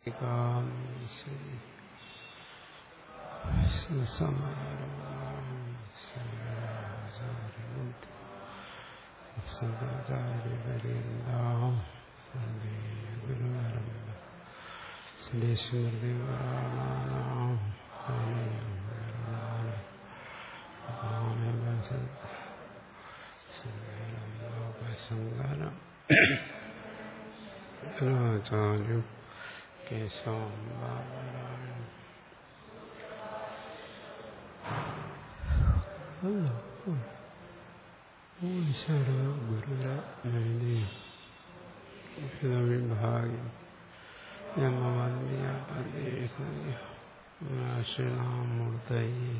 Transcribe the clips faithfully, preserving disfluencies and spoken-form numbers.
ആചാര്യം കേശവം ബാലരായണം ഈശ്വര ഗുരുരത്നേ വിഭാഗി യമവന്യാപദേഹ്യമൂർത്തയേ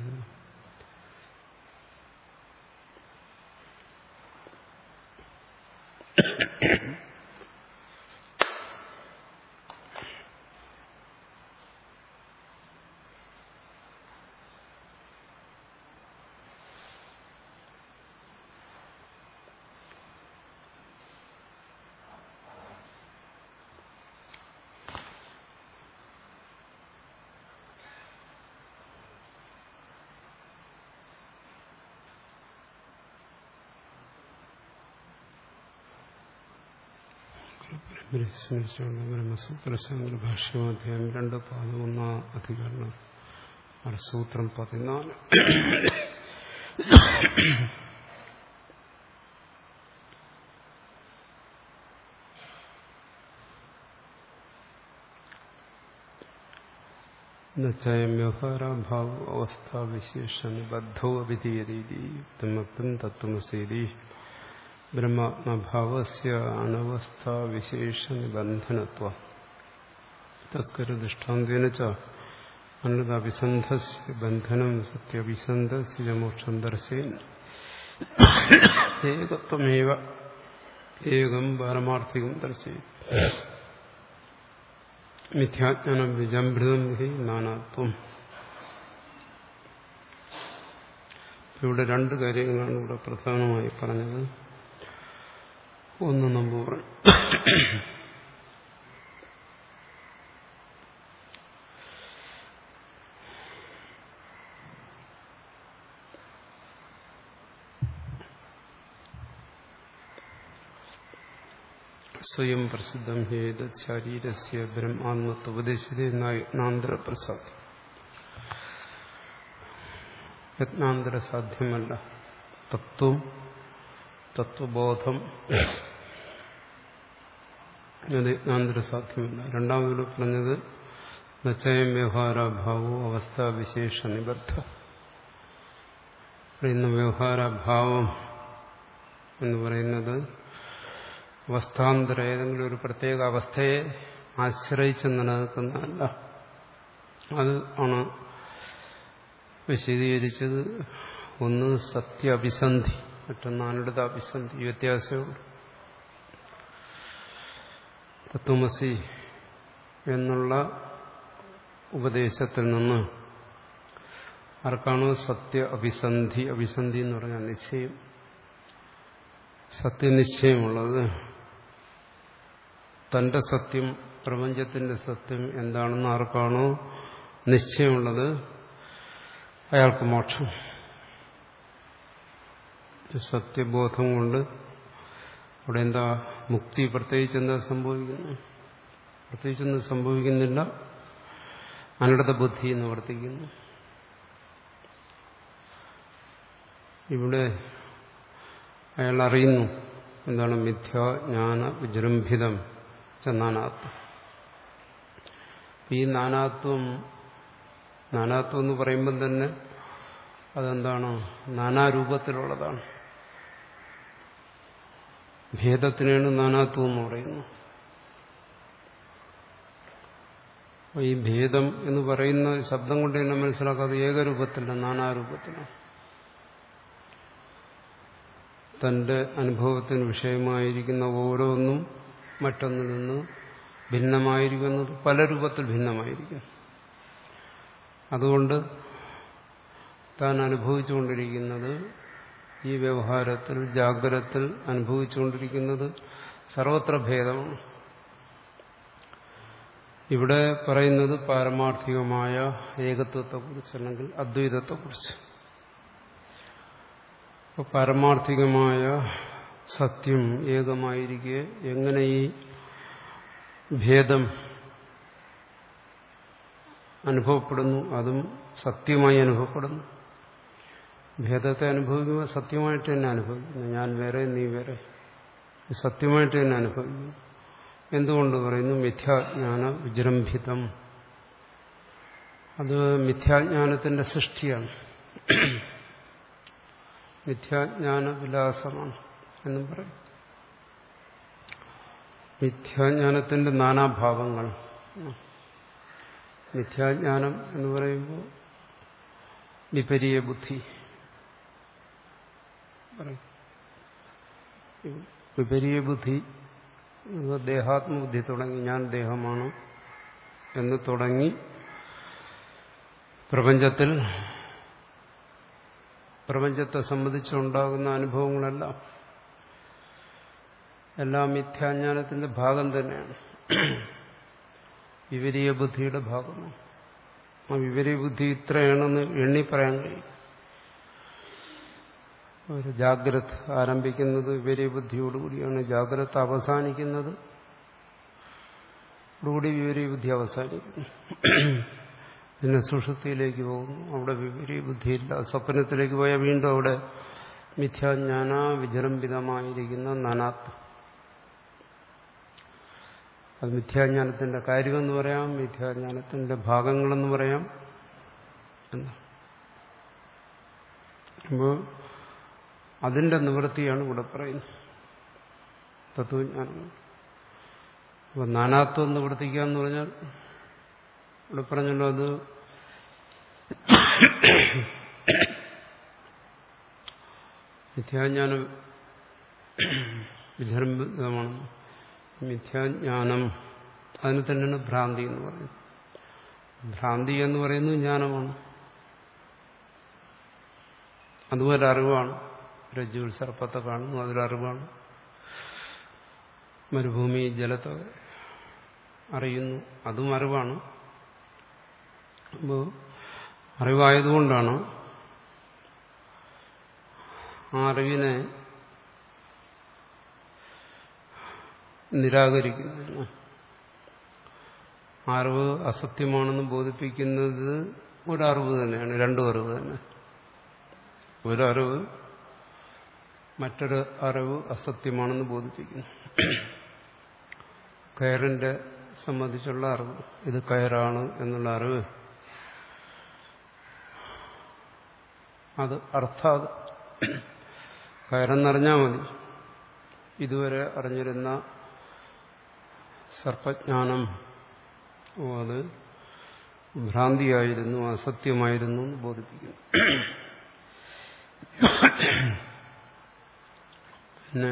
സ്മരിച്ചുകൊണ്ട് ബ്രഹ്മസൂത്രശങ്കര ഭാഷ്യോധ്യായം രണ്ട് പതിനൊന്നാം അധികരണം സൂത്രം പതിനാല്. നയം വ്യവഹാരാഭാവ അവസ്ഥാവിശേഷനിബദ്ധോ അവിധീയതീതി യുക്തമക്തം തത്വമസീതി ബ്രഹ്മാത്മഭാവസ്യ അനവസ്ഥാവിശേഷനിബന്ധനത്വ തത്കര ദൃഷ്ടാന്തേന ച അനൃതാഭിസന്ധസ്യ ബന്ധനം സത്യഭിസന്ധസ്യ മോക്ഷം ദർശയൻ ഏകത്വമേവ ഏകം പാരമാർത്ഥികം ദർശയൻ മിഥ്യാജ്ഞാനം വിജംഭൃതം ഹി നാനാത്വം. ഇവിടെ രണ്ട് കാര്യങ്ങളാണ് ഇവിടെ പ്രധാനമായി പറഞ്ഞത്. ഒന്ന് നമ്മൾ പറഞ്ഞു, സ്വയം പ്രസിദ്ധം ഹേത് ശരീരസ്യ ബ്രഹ്മാത്മത്വ ഉപദേശിതേ യത്നാന്തരപ്രസാദ്. യത്നാന്തര സാധ്യമല്ല. തത്വം തത്വബോധം അത് യത്നാന്തര സാധ്യമല്ല. രണ്ടാമത് പറഞ്ഞത് നച്ചയം വ്യവഹാരാഭാവോ അവസ്ഥാവിശേഷ നിബദ്ധ. പറയുന്ന വ്യവഹാരഭാവം എന്ന് പറയുന്നത് അവസ്ഥാന്തര ഏതെങ്കിലും ഒരു പ്രത്യേക അവസ്ഥയെ ആശ്രയിച്ച് നിലനിൽക്കുന്നതല്ല. അത് ആണ് വിശദീകരിച്ചത്. ഒന്ന് സത്യ അഭിസന്ധി, മറ്റൊന്ന് അനൃത അഭിസന്ധി. വ്യത്യാസമുണ്ട്. തത്വമസി എന്നുള്ള ഉപദേശത്തിൽ നിന്ന് ആർക്കാണോ സത്യ അഭിസന്ധി, അഭിസന്ധി എന്ന് പറഞ്ഞാൽ നിശ്ചയം, സത്യനിശ്ചയമുള്ളത്, തന്റെ സത്യം പ്രപഞ്ചത്തിന്റെ സത്യം എന്താണെന്ന് ആർക്കാണോ നിശ്ചയമുള്ളത് അയാൾക്ക് മോക്ഷം. സത്യബോധം കൊണ്ട് അവിടെ എന്താ മുക്തി പ്രത്യേകിച്ച് എന്താ സംഭവിക്കുന്നു? പ്രത്യേകിച്ചൊന്നും സംഭവിക്കുന്നില്ല. അനൃത ബുദ്ധി നിവർത്തിക്കുന്നു. ഇവിടെ അയാൾ അറിയുന്നു എന്താണ് മിഥ്യാജ്ഞാന വിജൃംഭിതം ച നാനാത്വം. ഈ നാനാത്വം നാനാത്വം എന്ന് പറയുമ്പം തന്നെ അതെന്താണ്? നാനാരൂപത്തിലുള്ളതാണ്. ഭേദത്തിനാണ് നാനാത്വം എന്ന് പറയുന്നത്. ഈ ഭേദം എന്ന് പറയുന്ന ശബ്ദം കൊണ്ട് തന്നെ മനസ്സിലാക്കാതെ ഏകരൂപത്തില്ല, നാനാരൂപത്തിലാണ്. തന്റെ അനുഭവത്തിന് വിഷയമായിരിക്കുന്ന ഓരോന്നും മറ്റൊന്നിൽ നിന്ന് ഭിന്നമായിരിക്കുന്നത് പല രൂപത്തിൽ ഭിന്നമായിരിക്കും. അതുകൊണ്ട് താൻ അനുഭവിച്ചുകൊണ്ടിരിക്കുന്നത്, ഈ വ്യവഹാരത്തിൽ ജാഗ്രതത്തിൽ അനുഭവിച്ചുകൊണ്ടിരിക്കുന്നത് സർവത്ര ഭേദമാണ്. ഇവിടെ പറയുന്നത് പാരമാർത്ഥികമായ ഏകത്വത്തെക്കുറിച്ച് അല്ലെങ്കിൽ അദ്വൈതത്തെക്കുറിച്ച്. അപ്പോൾ പാരമാർത്ഥികമായ സത്യം ഏകമായിരിക്കെ എങ്ങനെ ഈ ഭേദം അനുഭവപ്പെടുന്നു? അതും സത്യമായി അനുഭവപ്പെടുന്നു. ഭേദത്തെ അനുഭവിക്കുമ്പോൾ സത്യമായിട്ട് തന്നെ അനുഭവിക്കുന്നു. ഞാൻ വേറെ, നീ വേറെ, സത്യമായിട്ട് തന്നെ അനുഭവിക്കുന്നു. എന്തുകൊണ്ട് പറയുന്നു? മിഥ്യാജ്ഞാന വിജൃംഭിതം. അത് മിഥ്യാജ്ഞാനത്തിന്റെ സൃഷ്ടിയാണ്, മിഥ്യാജ്ഞാന വിലാസമാണ് എന്നും പറയും. മിഥ്യാജ്ഞാനത്തിന്റെ നാനാഭാവങ്ങൾ. മിഥ്യാജ്ഞാനം എന്ന് പറയുമ്പോൾ വിപരീയ ബുദ്ധി പറയും. വിപരീയ ബുദ്ധി, ദേഹാത്മബുദ്ധി തുടങ്ങി, ഞാൻ ദേഹമാണ് എന്ന് തുടങ്ങി പ്രപഞ്ചത്തിൽ പ്രപഞ്ചത്തെ സംബന്ധിച്ചുണ്ടാകുന്ന അനുഭവങ്ങളെല്ലാം എല്ലാം മിഥ്യാജ്ഞാനത്തിന്റെ ഭാഗം തന്നെയാണ്, വിപരീയ ബുദ്ധിയുടെ ഭാഗമാണ്. ആ വിപരീയ ബുദ്ധി ഇത്രയാണെന്ന് എണ്ണി പറയാൻ കഴിയും. ഒരു ജാഗ്രത ആരംഭിക്കുന്നത് വിപരീയ ബുദ്ധിയോടുകൂടിയാണ്, ജാഗ്രത അവസാനിക്കുന്നത് കൂടി വിപരീയ ബുദ്ധി അവസാനിക്കുന്നു. പിന്നെ സുഷുപ്തിയിലേക്ക് പോകുന്നു, അവിടെ വിപരീയ ബുദ്ധിയില്ല. സ്വപ്നത്തിലേക്ക് പോയാൽ വീണ്ടും അവിടെ മിഥ്യാജ്ഞാന വിജൃംഭിതമായിരിക്കുന്ന നാനാത്വം. അത് മിഥ്യാജ്ഞാനത്തിന്റെ കാര്യമെന്ന് പറയാം, മിഥ്യാജ്ഞാനത്തിന്റെ ഭാഗങ്ങളെന്ന് പറയാം. എന്താ അപ്പോൾ അതിന്റെ നിവൃത്തിയാണ് ഇവിടെ പറയുന്നത്, തത്വജ്ഞാനം. അപ്പോൾ നാനാത്വം നിവർത്തിക്കുക എന്ന് പറഞ്ഞാൽ ഇവിടെ പറഞ്ഞല്ലോ, അത് മിഥ്യാജ്ഞാനം വിജൃംഭിതമാണ്. മിഥ്യാജ്ഞാനം അതിന് തന്നെയാണ് ഭ്രാന്തി എന്ന് പറയുന്നത്. ഭ്രാന്തി എന്ന് പറയുന്നത് ജ്ഞാനമാണ്, അതുപോലെ അറിവാണ്. രജ്ജുവിൽ സർപ്പത്തെ കാണുന്നു, അതൊരറിവാണ്. മരുഭൂമി ജലത്തെ അറിയുന്നു, അതും അറിവാണ്. അപ്പോൾ അറിവായതുകൊണ്ടാണ് ആ അറിവിനെ നിരാകരിക്കുന്നതിന്, അറിവ് അസത്യമാണെന്ന് ബോധിപ്പിക്കുന്നത് ഒരറിവ് തന്നെയാണ്, രണ്ടും അറിവ് തന്നെ. ഒരറിവ് മറ്റൊരു അറിവ് അസത്യമാണെന്ന് ബോധിപ്പിക്കുന്നു. കയറിന്റെ സംബന്ധിച്ചുള്ള അറിവ്, ഇത് കയറാണ് എന്നുള്ള അറിവ്, അത് അർത്ഥാത് കയറെന്നറിഞ്ഞാൽ മതി. ഇതുവരെ അറിഞ്ഞിരുന്ന സർപ്പജ്ഞാനം അത് ഭ്രാന്തിയായിരുന്നു, അസത്യമായിരുന്നു എന്ന് ബോധിപ്പിക്കുന്നു. പിന്നെ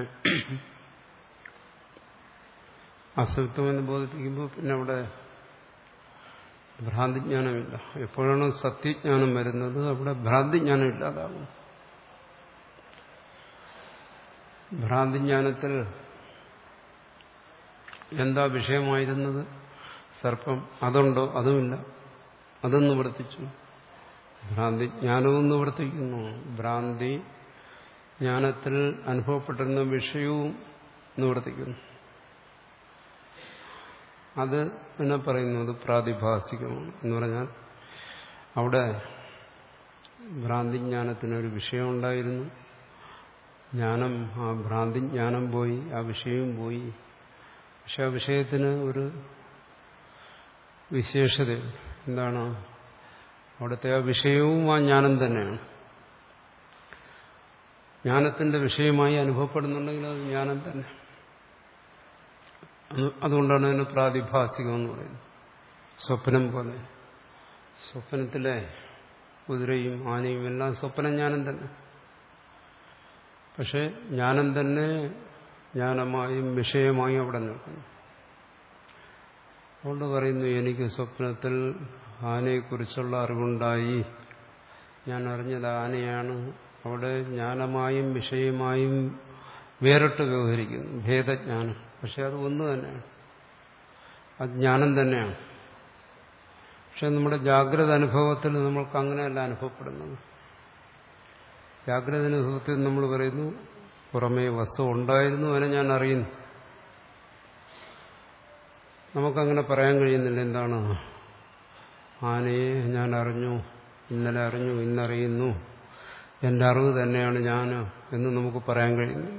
അസത്യമെന്ന് ബോധിപ്പിക്കുമ്പോൾ പിന്നെ അവിടെ ഭ്രാന്തിജ്ഞാനമില്ല. എപ്പോഴാണ് സത്യജ്ഞാനം വരുന്നത് അവിടെ ഭ്രാന്തിജ്ഞാനം ഇല്ലാതാകും. ഭ്രാന്തിജ്ഞാനത്തിൽ എന്താ വിഷയമായിരുന്നത്? സർപ്പം. അതുണ്ടോ? അതുമില്ല, അതും നിവർത്തിച്ചു. ഭ്രാന്തിജ്ഞാനവും നിവർത്തിക്കുന്നു. ഭ്രാന്തി ജ്ഞാനത്തിൽ അനുഭവപ്പെട്ടിരുന്ന വിഷയവും നിവർത്തിക്കുന്നു. അത് പിന്നെ പറയുന്നത് പ്രാതിഭാസികമാണ് എന്ന് പറഞ്ഞാൽ അവിടെ ഭ്രാന്തിജ്ഞാനത്തിനൊരു വിഷയമുണ്ടായിരുന്നു. ജ്ഞാനം, ആ ഭ്രാന്തിജ്ഞാനം പോയി, ആ വിഷയവും പോയി. പക്ഷെ ആ വിഷയത്തിന് ഒരു വിശേഷത എന്താണ്? അവിടുത്തെ ആ വിഷയവും ആ ജ്ഞാനം തന്നെയാണ്. ജ്ഞാനത്തിന്റെ വിഷയമായി അനുഭവപ്പെടുന്നുണ്ടെങ്കിൽ അത് ജ്ഞാനം തന്നെ. അതുകൊണ്ടാണ് അതിന് പ്രാതിഭാസികം എന്ന് പറയുന്നത്. സ്വപ്നം പോലെ, സ്വപ്നത്തിലെ കുതിരയും ആനയും എല്ലാം സ്വപ്നജ്ഞാനം തന്നെ. പക്ഷെ ജ്ഞാനം തന്നെ ജ്ഞാനമായും വിഷയമായും അവിടെ നിൽക്കുന്നു. അതുകൊണ്ട് പറയുന്നു, എനിക്ക് സ്വപ്നത്തിൽ ആനയെക്കുറിച്ചുള്ള അറിവുണ്ടായി, ഞാൻ അറിഞ്ഞത് ആനയാണ്. അവിടെ ജ്ഞാനമായും വിഷയമായും വേറിട്ട് വ്യവഹരിക്കുന്നു, ഭേദജ്ഞാനം. പക്ഷെ അത് ഒന്ന് തന്നെയാണ്. അത് ജ്ഞാനം തന്നെയാണ്. പക്ഷെ നമ്മുടെ ജാഗ്രത അനുഭവത്തിൽ നമ്മൾക്ക് അങ്ങനെയല്ല അനുഭവപ്പെടുന്നത്. ജാഗ്രത അനുഭവത്തിൽ നമ്മൾ പറയുന്നു പുറമേ വസ്തു ഉണ്ടായിരുന്നു, അതിനെ ഞാൻ അറിയുന്നു. നമുക്കങ്ങനെ പറയാൻ കഴിയുന്നില്ല. എന്താണ്, ആനയെ ഞാൻ അറിഞ്ഞു, ഇന്നലെ അറിഞ്ഞു, ഇന്നറിയുന്നു, എന്റെ അറിവ് തന്നെയാണ് ഞാൻ എന്ന് നമുക്ക് പറയാൻ കഴിയുന്നില്ല.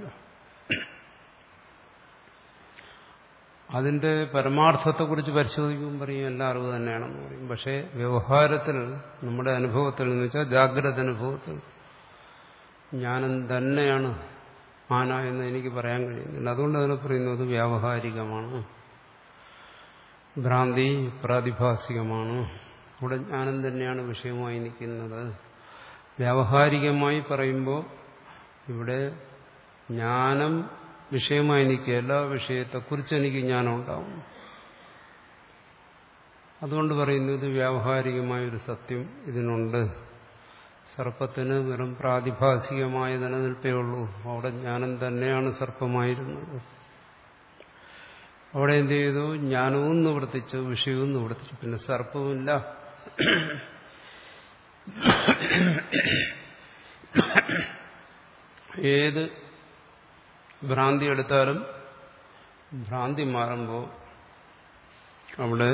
അതിന്റെ പരമാർത്ഥത്തെക്കുറിച്ച് പരിശോധിക്കുമ്പോൾ പറയും എല്ലാ അറിവ് തന്നെയാണെന്ന് പറയും. പക്ഷേ വ്യവഹാരത്തിൽ നമ്മുടെ അനുഭവത്തിൽ എന്ന് വെച്ചാൽ ജാഗ്രത അനുഭവത്തിൽ ജ്ഞാനം തന്നെയാണ് ആന എന്ന് എനിക്ക് പറയാൻ കഴിയുന്നില്ല. അതുകൊണ്ട് അതിനെ പറയുന്നത് വ്യാവഹാരികമാണ്, ഭ്രാന്തി പ്രാതിഭാസികമാണ്. അവിടെ ജ്ഞാനം തന്നെയാണ് വിഷയമായി നിൽക്കുന്നത്. വ്യാവഹാരികമായി പറയുമ്പോൾ ഇവിടെ ജ്ഞാനം വിഷയമായി നിൽക്കുക, എല്ലാ വിഷയത്തെക്കുറിച്ച് എനിക്ക് ജ്ഞാനം ഉണ്ടാവും. അതുകൊണ്ട് പറയുന്നു ഇത് വ്യാവഹാരികമായൊരു സത്യം ഇതിനുണ്ട്. സർപ്പത്തിന് വെറും പ്രാതിഭാസികമായ നിലനിൽപ്പേ ഉള്ളൂ. അവിടെ ജ്ഞാനം തന്നെയാണ് സർപ്പമായിരുന്നത്. അവിടെ എന്ത് ചെയ്തു? ജ്ഞാനവും നിവർത്തിച്ചു, വിഷയവും നിവർത്തിച്ചു, പിന്നെ സർപ്പവുമില്ല. ഏത് ഭ്രാന്തി എടുത്താലും ഭ്രാന്തി മാറുമ്പോൾ അവിടെ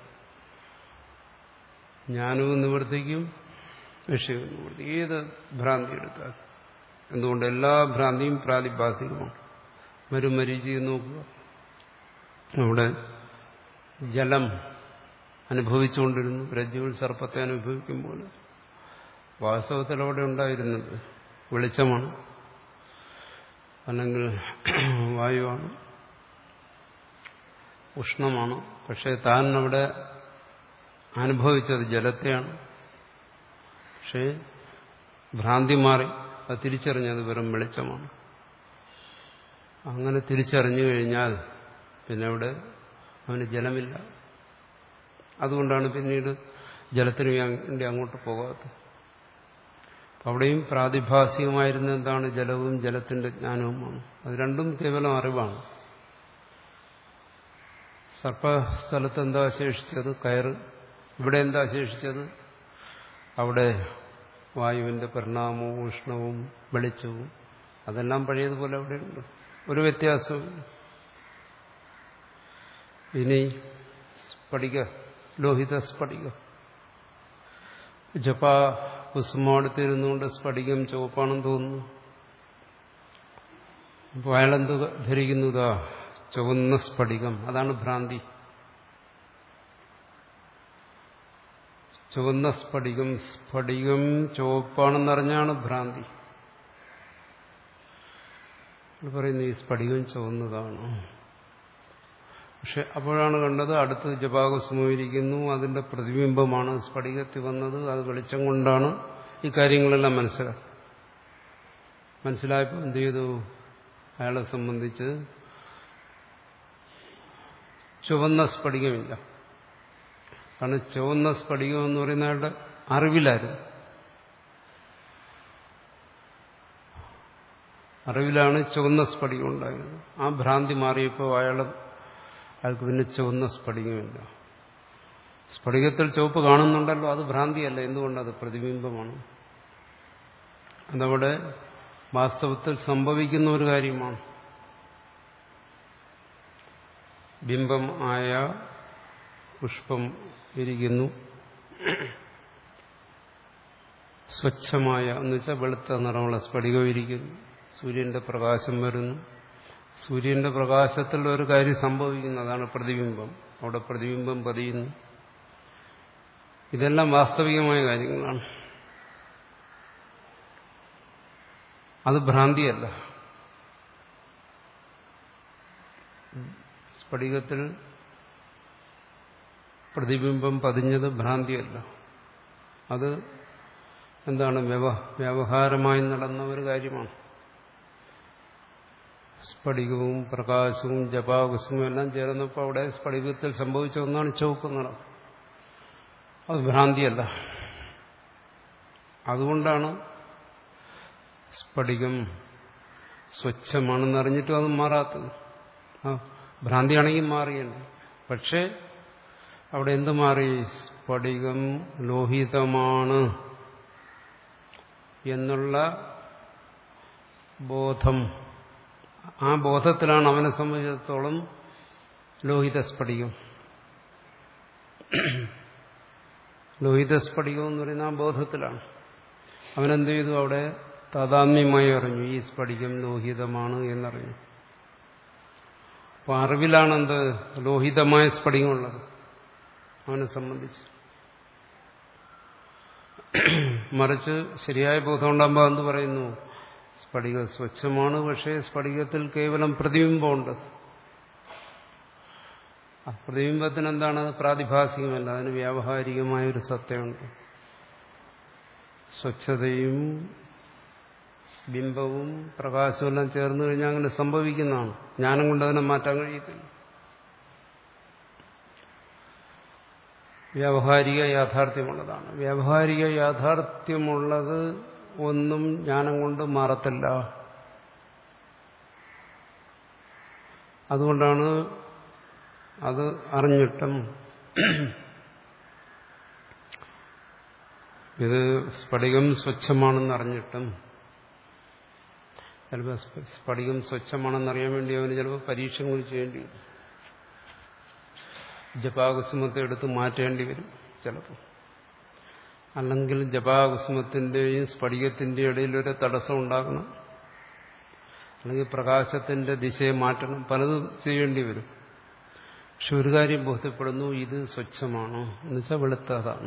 ജ്ഞാനവും നിവർത്തിക്കും, വിഷയവും നിവർത്തിക്കും. ഏത് ഭ്രാന്തി എടുത്താലും. എന്തുകൊണ്ട്? എല്ലാ ഭ്രാന്തിയും പ്രാതിഭാസികമാണ്. മരുമരീചി നോക്കുക, അവിടെ ജലം അനുഭവിച്ചുകൊണ്ടിരുന്നു, രജ്ജുവിൽ സർപ്പത്തെ അനുഭവിക്കുമ്പോൾ വാസ്തവത്തിൽ അവിടെ ഉണ്ടായിരുന്നത് വെളിച്ചമാണ്, അല്ലെങ്കിൽ വായുവാണ്, ഉഷ്ണമാണ്. പക്ഷെ താൻ അവിടെ അനുഭവിച്ചത് ജലത്തെയാണ്. പക്ഷേ ഭ്രാന്തി മാറി, അത് തിരിച്ചറിഞ്ഞത് വെറും വെളിച്ചമാണ്. അങ്ങനെ തിരിച്ചറിഞ്ഞു കഴിഞ്ഞാൽ പിന്നെ അവിടെ അവന് ജലമില്ല. അതുകൊണ്ടാണ് പിന്നീട് ജലത്തിന് വേണ്ടി അങ്ങോട്ട് പോകാത്തത്. അവിടെയും പ്രാതിഭാസികമായിരുന്ന എന്താണ്? ജലവും ജലത്തിന്റെ ജ്ഞാനവുമാണ്. അത് രണ്ടും കേവലം അറിവാണ്. സർപ്പസ്ഥലത്ത് എന്താ ശേഷിച്ചത്? കയറ്. ഇവിടെ എന്താ ശേഷിച്ചത്? അവിടെ വായുവിന്റെ പരിണാമവും ഉഷ്ണവും വെളിച്ചവും അതെല്ലാം പഴയതുപോലെ അവിടെയുണ്ട്, ഒരു വ്യത്യാസവും. ഇനി സ്ഫടിക, ലോഹിത സ്ഫടിക, ജപ കുസുമാടുത്തിരുന്നുകൊണ്ട് സ്ഫടികം ചുവപ്പാണെന്ന് തോന്നുന്നു. അപ്പോൾ അയാളെന്ത് ധരിക്കുന്നതാ? ചുവന്ന സ്ഫടികം. അതാണ് ഭ്രാന്തി. ചുവന്ന സ്ഫടികം, സ്ഫടികം ചുവപ്പാണെന്നറിഞ്ഞാണ് ഭ്രാന്തി. പറയുന്നു ഈ സ്ഫടികം ചുവന്നതാണ്. പക്ഷെ അപ്പോഴാണ് കണ്ടത് അടുത്ത് ജപാകുസുമയിരിക്കുന്നു, അതിന്റെ പ്രതിബിംബമാണ് സ്ഫടികത്തിൽ വന്നത്. അത് വെളിച്ചം കൊണ്ടാണ് ഈ കാര്യങ്ങളെല്ലാം മനസ്സിലാക്കി. മനസ്സിലായപ്പോൾ എന്ത് ചെയ്തു? അയാളെ സംബന്ധിച്ച് ചുവന്ന സ്ഫടികമില്ല. കാരണം ചുവന്ന സ്ഫടികം എന്ന് പറയുന്ന അയാളുടെ അറിവിലായിരുന്നു. അറിവിലാണ് ചുവന്ന സ്ഫടികം ഉണ്ടായിരുന്നത്. ആ ഭ്രാന്തി മാറിയപ്പോൾ അയാളെ അയാൾക്ക് പിന്നെ ചുവന്ന സ്ഫടികമില്ല. സ്ഫടികത്തിൽ ചുവപ്പ് കാണുന്നുണ്ടല്ലോ, അത് ഭ്രാന്തിയല്ല. എന്തുകൊണ്ടത്? പ്രതിബിംബമാണ്. അതവിടെ വാസ്തവത്തിൽ സംഭവിക്കുന്ന ഒരു കാര്യമാണ്. ബിംബം ആയ പുഷ്പം ഇരിക്കുന്നു, സ്വച്ഛമായ എന്ന് വെച്ചാൽ വെളുത്ത നിറമുള്ള സ്ഫടികം ഇരിക്കുന്നു, സൂര്യന്റെ പ്രകാശം വരുന്നു, സൂര്യന്റെ പ്രകാശത്തിൽ ഒരു കാര്യം സംഭവിക്കുന്നു, അതാണ് പ്രതിബിംബം. അവിടെ പ്രതിബിംബം പതിയുന്നു. ഇതെല്ലാം വാസ്തവികമായ കാര്യങ്ങളാണ്. അത് ഭ്രാന്തിയല്ല. സ്ഫടികത്തിൽ പ്രതിബിംബം പതിഞ്ഞത് ഭ്രാന്തിയല്ല. അത് എന്താണ്? വ്യവഹാരമായി നടന്ന ഒരു കാര്യമാണ്. സ്ഫടികവും പ്രകാശവും ജപാകുസുമവും എല്ലാം ചേർന്നപ്പോൾ അവിടെ സ്ഫടികത്തിൽ സംഭവിച്ച ഒന്നാണ് ചുവപ്പ് നിറം. അത് ഭ്രാന്തിയല്ല. അതുകൊണ്ടാണ് സ്ഫടികം സ്വച്ഛമാണെന്ന് അറിഞ്ഞിട്ടും അത് മാറാത്തത്. ഭ്രാന്തിയാണെങ്കിൽ മാറിയുണ്ട്. പക്ഷെ അവിടെ എന്ത് മാറി? സ്ഫടികം ലോഹിതമാണ് എന്നുള്ള ബോധം. ആ ബോധത്തിലാണ് അവനെ സംബന്ധിച്ചിടത്തോളം ലോഹിത സ്ഫടികം. ലോഹിത സ്ഫടികം എന്ന് പറയുന്ന ആ ബോധത്തിലാണ്. അവനെന്ത് ചെയ്തു? അവിടെ താതാത്മ്യമായി അറിഞ്ഞു, ഈ സ്ഫടികം ലോഹിതമാണ് എന്നറിഞ്ഞു. അപ്പൊ അറിവിലാണെന്ത്? ലോഹിതമായ സ്ഫടികമുള്ളത് അവനെ സംബന്ധിച്ച്. മറിച്ച് ശരിയായ ബോധം ഉണ്ടാകുമ്പോൾ എന്ത് പറയുന്നു? സ്ഫടികം സ്വച്ഛമാണ്, പക്ഷേ സ്ഫടികത്തിൽ കേവലം പ്രതിബിംബമുണ്ട്. ആ പ്രതിബിംബത്തിന് എന്താണ്? പ്രാതിഭാസികമല്ല, അതിന് വ്യാവഹാരികമായ ഒരു സത്തയുണ്ട്. സ്വച്ഛതയും ബിംബവും പ്രകാശവും എല്ലാം ചേർന്ന് കഴിഞ്ഞാൽ അങ്ങനെ സംഭവിക്കുന്നതാണ്. ജ്ഞാനം കൊണ്ട് അതിനെ മാറ്റാൻ കഴിയത്തില്ല. വ്യാവഹാരിക യാഥാർത്ഥ്യമുള്ളതാണ്. വ്യാവഹാരിക യാഥാർത്ഥ്യമുള്ളത് ഒന്നും ജ്ഞാനം കൊണ്ട് മാറത്തില്ല. അതുകൊണ്ടാണ് അത് അറിഞ്ഞിട്ടും ഇത് സ്ഫടികം സ്വച്ഛമാണെന്ന് അറിഞ്ഞിട്ടും, ചിലപ്പോൾ സ്ഫടികം സ്വച്ഛമാണെന്നറിയാൻ വേണ്ടി അവന് ചിലപ്പോൾ പരീക്ഷ കൂടി ചെയ്യേണ്ടി വരും. ജപാകുസുമത്തെ എടുത്ത് മാറ്റേണ്ടി വരും ചിലപ്പോൾ. അല്ലെങ്കിൽ ജപാകുസുമത്തിന്റെയും സ്ഫടികത്തിന്റെയും ഇടയിൽ ഒരു തടസ്സം ഉണ്ടാക്കണം, അല്ലെങ്കിൽ പ്രകാശത്തിന്റെ ദിശയെ മാറ്റണം, പലതും ചെയ്യേണ്ടി വരും. പക്ഷെ ഒരു കാര്യം ബോധ്യപ്പെടുന്നു, ഇത് സ്വച്ഛമാണ് എന്ന് വെച്ചാൽ വെളുത്തതാണ്.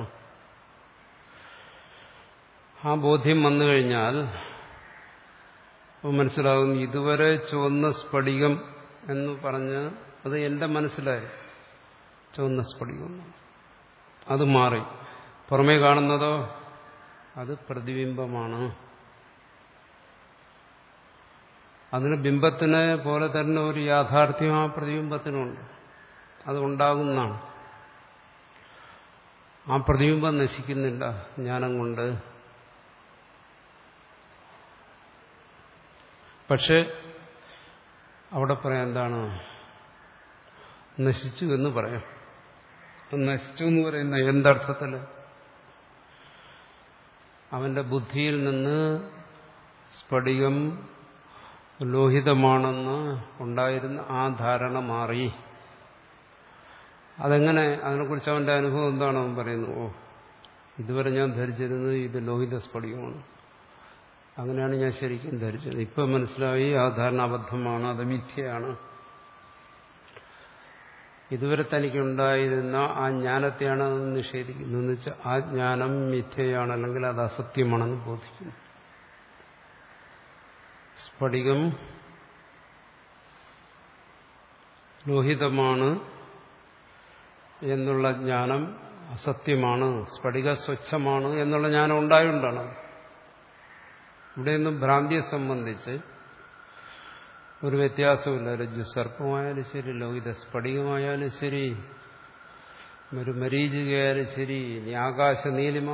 ആ ബോധ്യം വന്നു കഴിഞ്ഞാൽ മനസ്സിലാകും, ഇതുവരെ ചുവന്ന സ്ഫടികം എന്ന് പറഞ്ഞ് അത് എന്റെ മനസ്സിലായി ചുവന്ന സ്ഫടികം, അത് മാറി. പുറമേ കാണുന്നതോ അത് പ്രതിബിംബമാണ്. അതിന് ബിംബത്തിനെ പോലെ തന്നെ ഒരു യാഥാർത്ഥ്യം ആ പ്രതിബിംബത്തിനുണ്ട്, അത് ഉണ്ടാകുന്നതാണ്. ആ പ്രതിബിംബം നശിക്കുന്നില്ല ജ്ഞാനം കൊണ്ട്. പക്ഷെ അവിടെ പറയാം എന്താണ്? നശിച്ചു എന്ന് പറയാം. നശിച്ചു എന്ന് പറയുന്ന എന്തർത്ഥത്തിൽ? അവന്റെ ബുദ്ധിയിൽ നിന്ന് സ്ഫടികം ലോഹിതമാണെന്ന് ഉണ്ടായിരുന്ന ആ ധാരണ മാറി. അതെങ്ങനെ? അതിനെക്കുറിച്ച് അവന്റെ അനുഭവം എന്താണ്? അവൻ പറയുന്നു, ഓ ഇതുവരെ ഞാൻ ധരിച്ചിരുന്നത് ഇത് ലോഹിത സ്ഫടികമാണ്, അങ്ങനെയാണ് ഞാൻ ശരിക്കും ധരിച്ചത്. ഇപ്പൊ മനസ്സിലായി ആ ധാരണ അബദ്ധമാണ്, അത് മിഥ്യയാണ്. ഇതുവരെ തനിക്കുണ്ടായിരുന്ന ആ ജ്ഞാനത്തെയാണ് അത് നിഷേധിക്കുന്നത്. എന്ന് വെച്ചാൽ ആ ജ്ഞാനം മിഥ്യയാണ്, അല്ലെങ്കിൽ അത് അസത്യമാണെന്ന് ബോധിക്കുന്നു. സ്ഫടികം ലോഹിതമാണ് എന്നുള്ള ജ്ഞാനം അസത്യമാണ്, സ്ഫടിക സ്വച്ഛമാണ് എന്നുള്ള ജ്ഞാനം ഉണ്ടായുകൊണ്ടാണ്. ഇവിടെയൊന്നും ഭ്രാന്തിയെ സംബന്ധിച്ച് ഒരു വ്യത്യാസമില്ല. രജ്ജു സർപ്പമായാലും ശരി, ലോഹിത സ്ഫടികമായാലും ശരി, ഒരു മരീചികയായാലും ശരി, ഇനി ആകാശ നീലിമ,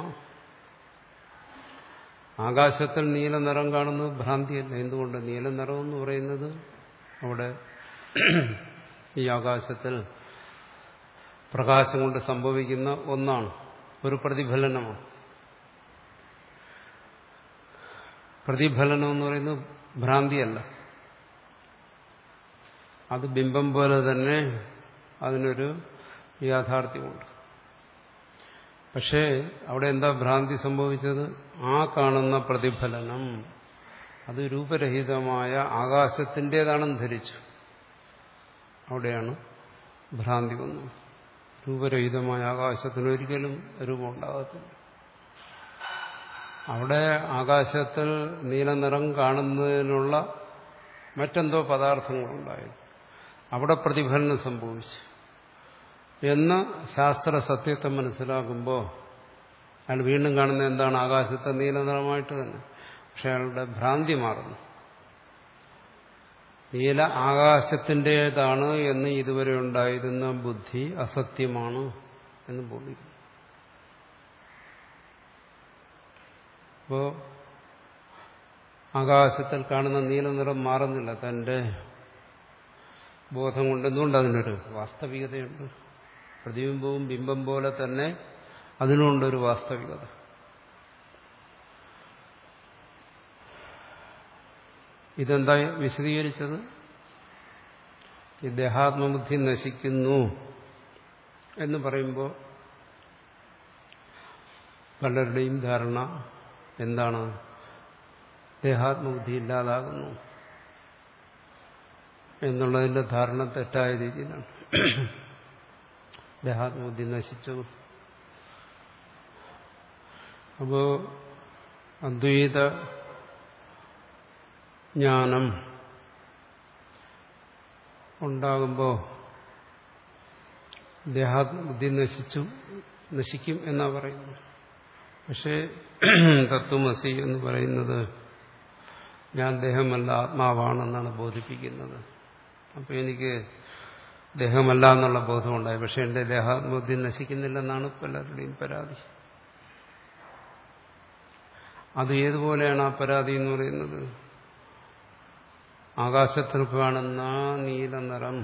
ആകാശത്തിൽ നീല നിറം കാണുന്നത് ഭ്രാന്തിയല്ല. എന്തുകൊണ്ട്? നീല നിറം എന്ന് പറയുന്നത് അവിടെ ഈ ആകാശത്തിൽ പ്രകാശം കൊണ്ട് സംഭവിക്കുന്ന ഒന്നാണ്, ഒരു പ്രതിഫലനമാണ്. പ്രതിഫലനം എന്ന് പറയുന്നത് ഭ്രാന്തിയല്ല, അത് ബിംബം പോലെ തന്നെ അതിനൊരു യാഥാർത്ഥ്യമുണ്ട്. പക്ഷേ അവിടെ എന്താ ഭ്രാന്തി സംഭവിച്ചത്? ആ കാണുന്ന പ്രതിഫലനം അത് രൂപരഹിതമായ ആകാശത്തിൻ്റെതാണെന്ന് ധരിച്ചു. അവിടെയാണ് ഭ്രാന്തി വന്നത്. രൂപരഹിതമായ ആകാശത്തിന് ഒരിക്കലും രൂപമുണ്ടാകത്തില്ല. അവിടെ ആകാശത്തിൽ നീലനിറം കാണുന്നതിനുള്ള മറ്റെന്തോ പദാർത്ഥങ്ങളുണ്ടായിരുന്നു, അവിടെ പ്രതിഫലനം സംഭവിച്ചു എന്ന് ശാസ്ത്ര സത്യത്തെ മനസ്സിലാക്കുമ്പോൾ അയാൾ വീണ്ടും കാണുന്ന എന്താണ്? ആകാശത്തെ നീലനിറമായിട്ട് തന്നെ. പക്ഷെ അയാളുടെ ഭ്രാന്തി മാറുന്നു. നീല ആകാശത്തിൻ്റെതാണ് എന്ന് ഇതുവരെ ഉണ്ടായിരുന്ന ബുദ്ധി അസത്യമാണ് എന്ന് ബോധിക്കുന്നു. അപ്പോ ആകാശത്തിൽ കാണുന്ന നീലനിറം മാറുന്നില്ല, തന്റെ ബോധം കൊണ്ട് എന്തുകൊണ്ട് അതിനൊരു വാസ്തവികതയുണ്ട്. പ്രതിബിംബവും ബിംബം പോലെ തന്നെ അതിനുകൊണ്ടൊരു വാസ്തവികത. ഇതെന്താ വിശദീകരിച്ചത്? ഈ ദേഹാത്മബുദ്ധി നശിക്കുന്നു എന്ന് പറയുമ്പോൾ പലരുടെയും ധാരണ എന്താണ്? ദേഹാത്മബുദ്ധി ഇല്ലാതാകുന്നു എന്നുള്ളതിന്റെ ധാരണ തെറ്റായ രീതിയിലാണ്. ദേഹാത്മബുദ്ധി നശിച്ചു. അപ്പോ അദ്വൈത ജ്ഞാനം ഉണ്ടാകുമ്പോൾ ദേഹാത്മബുദ്ധി നശിച്ചു നശിക്കും എന്നാ പറയുന്നു. പക്ഷേ തത്വമസി എന്ന് പറയുന്നത് ഞാൻ ദേഹമല്ല ആത്മാവാണെന്നാണ് ബോധിപ്പിക്കുന്നത്. അപ്പോൾ എനിക്ക് ദേഹമല്ല എന്നുള്ള ബോധമുണ്ടായി. പക്ഷെ എൻ്റെ ദേഹാത്മബുദ്ധി നശിക്കുന്നില്ലെന്നാണ് പലരുടെയും പരാതി. അത് ഏതുപോലെയാണ് ആ പരാതി എന്ന് പറയുന്നത്? ആകാശത്തിൽ കാണുന്ന നീല നിറം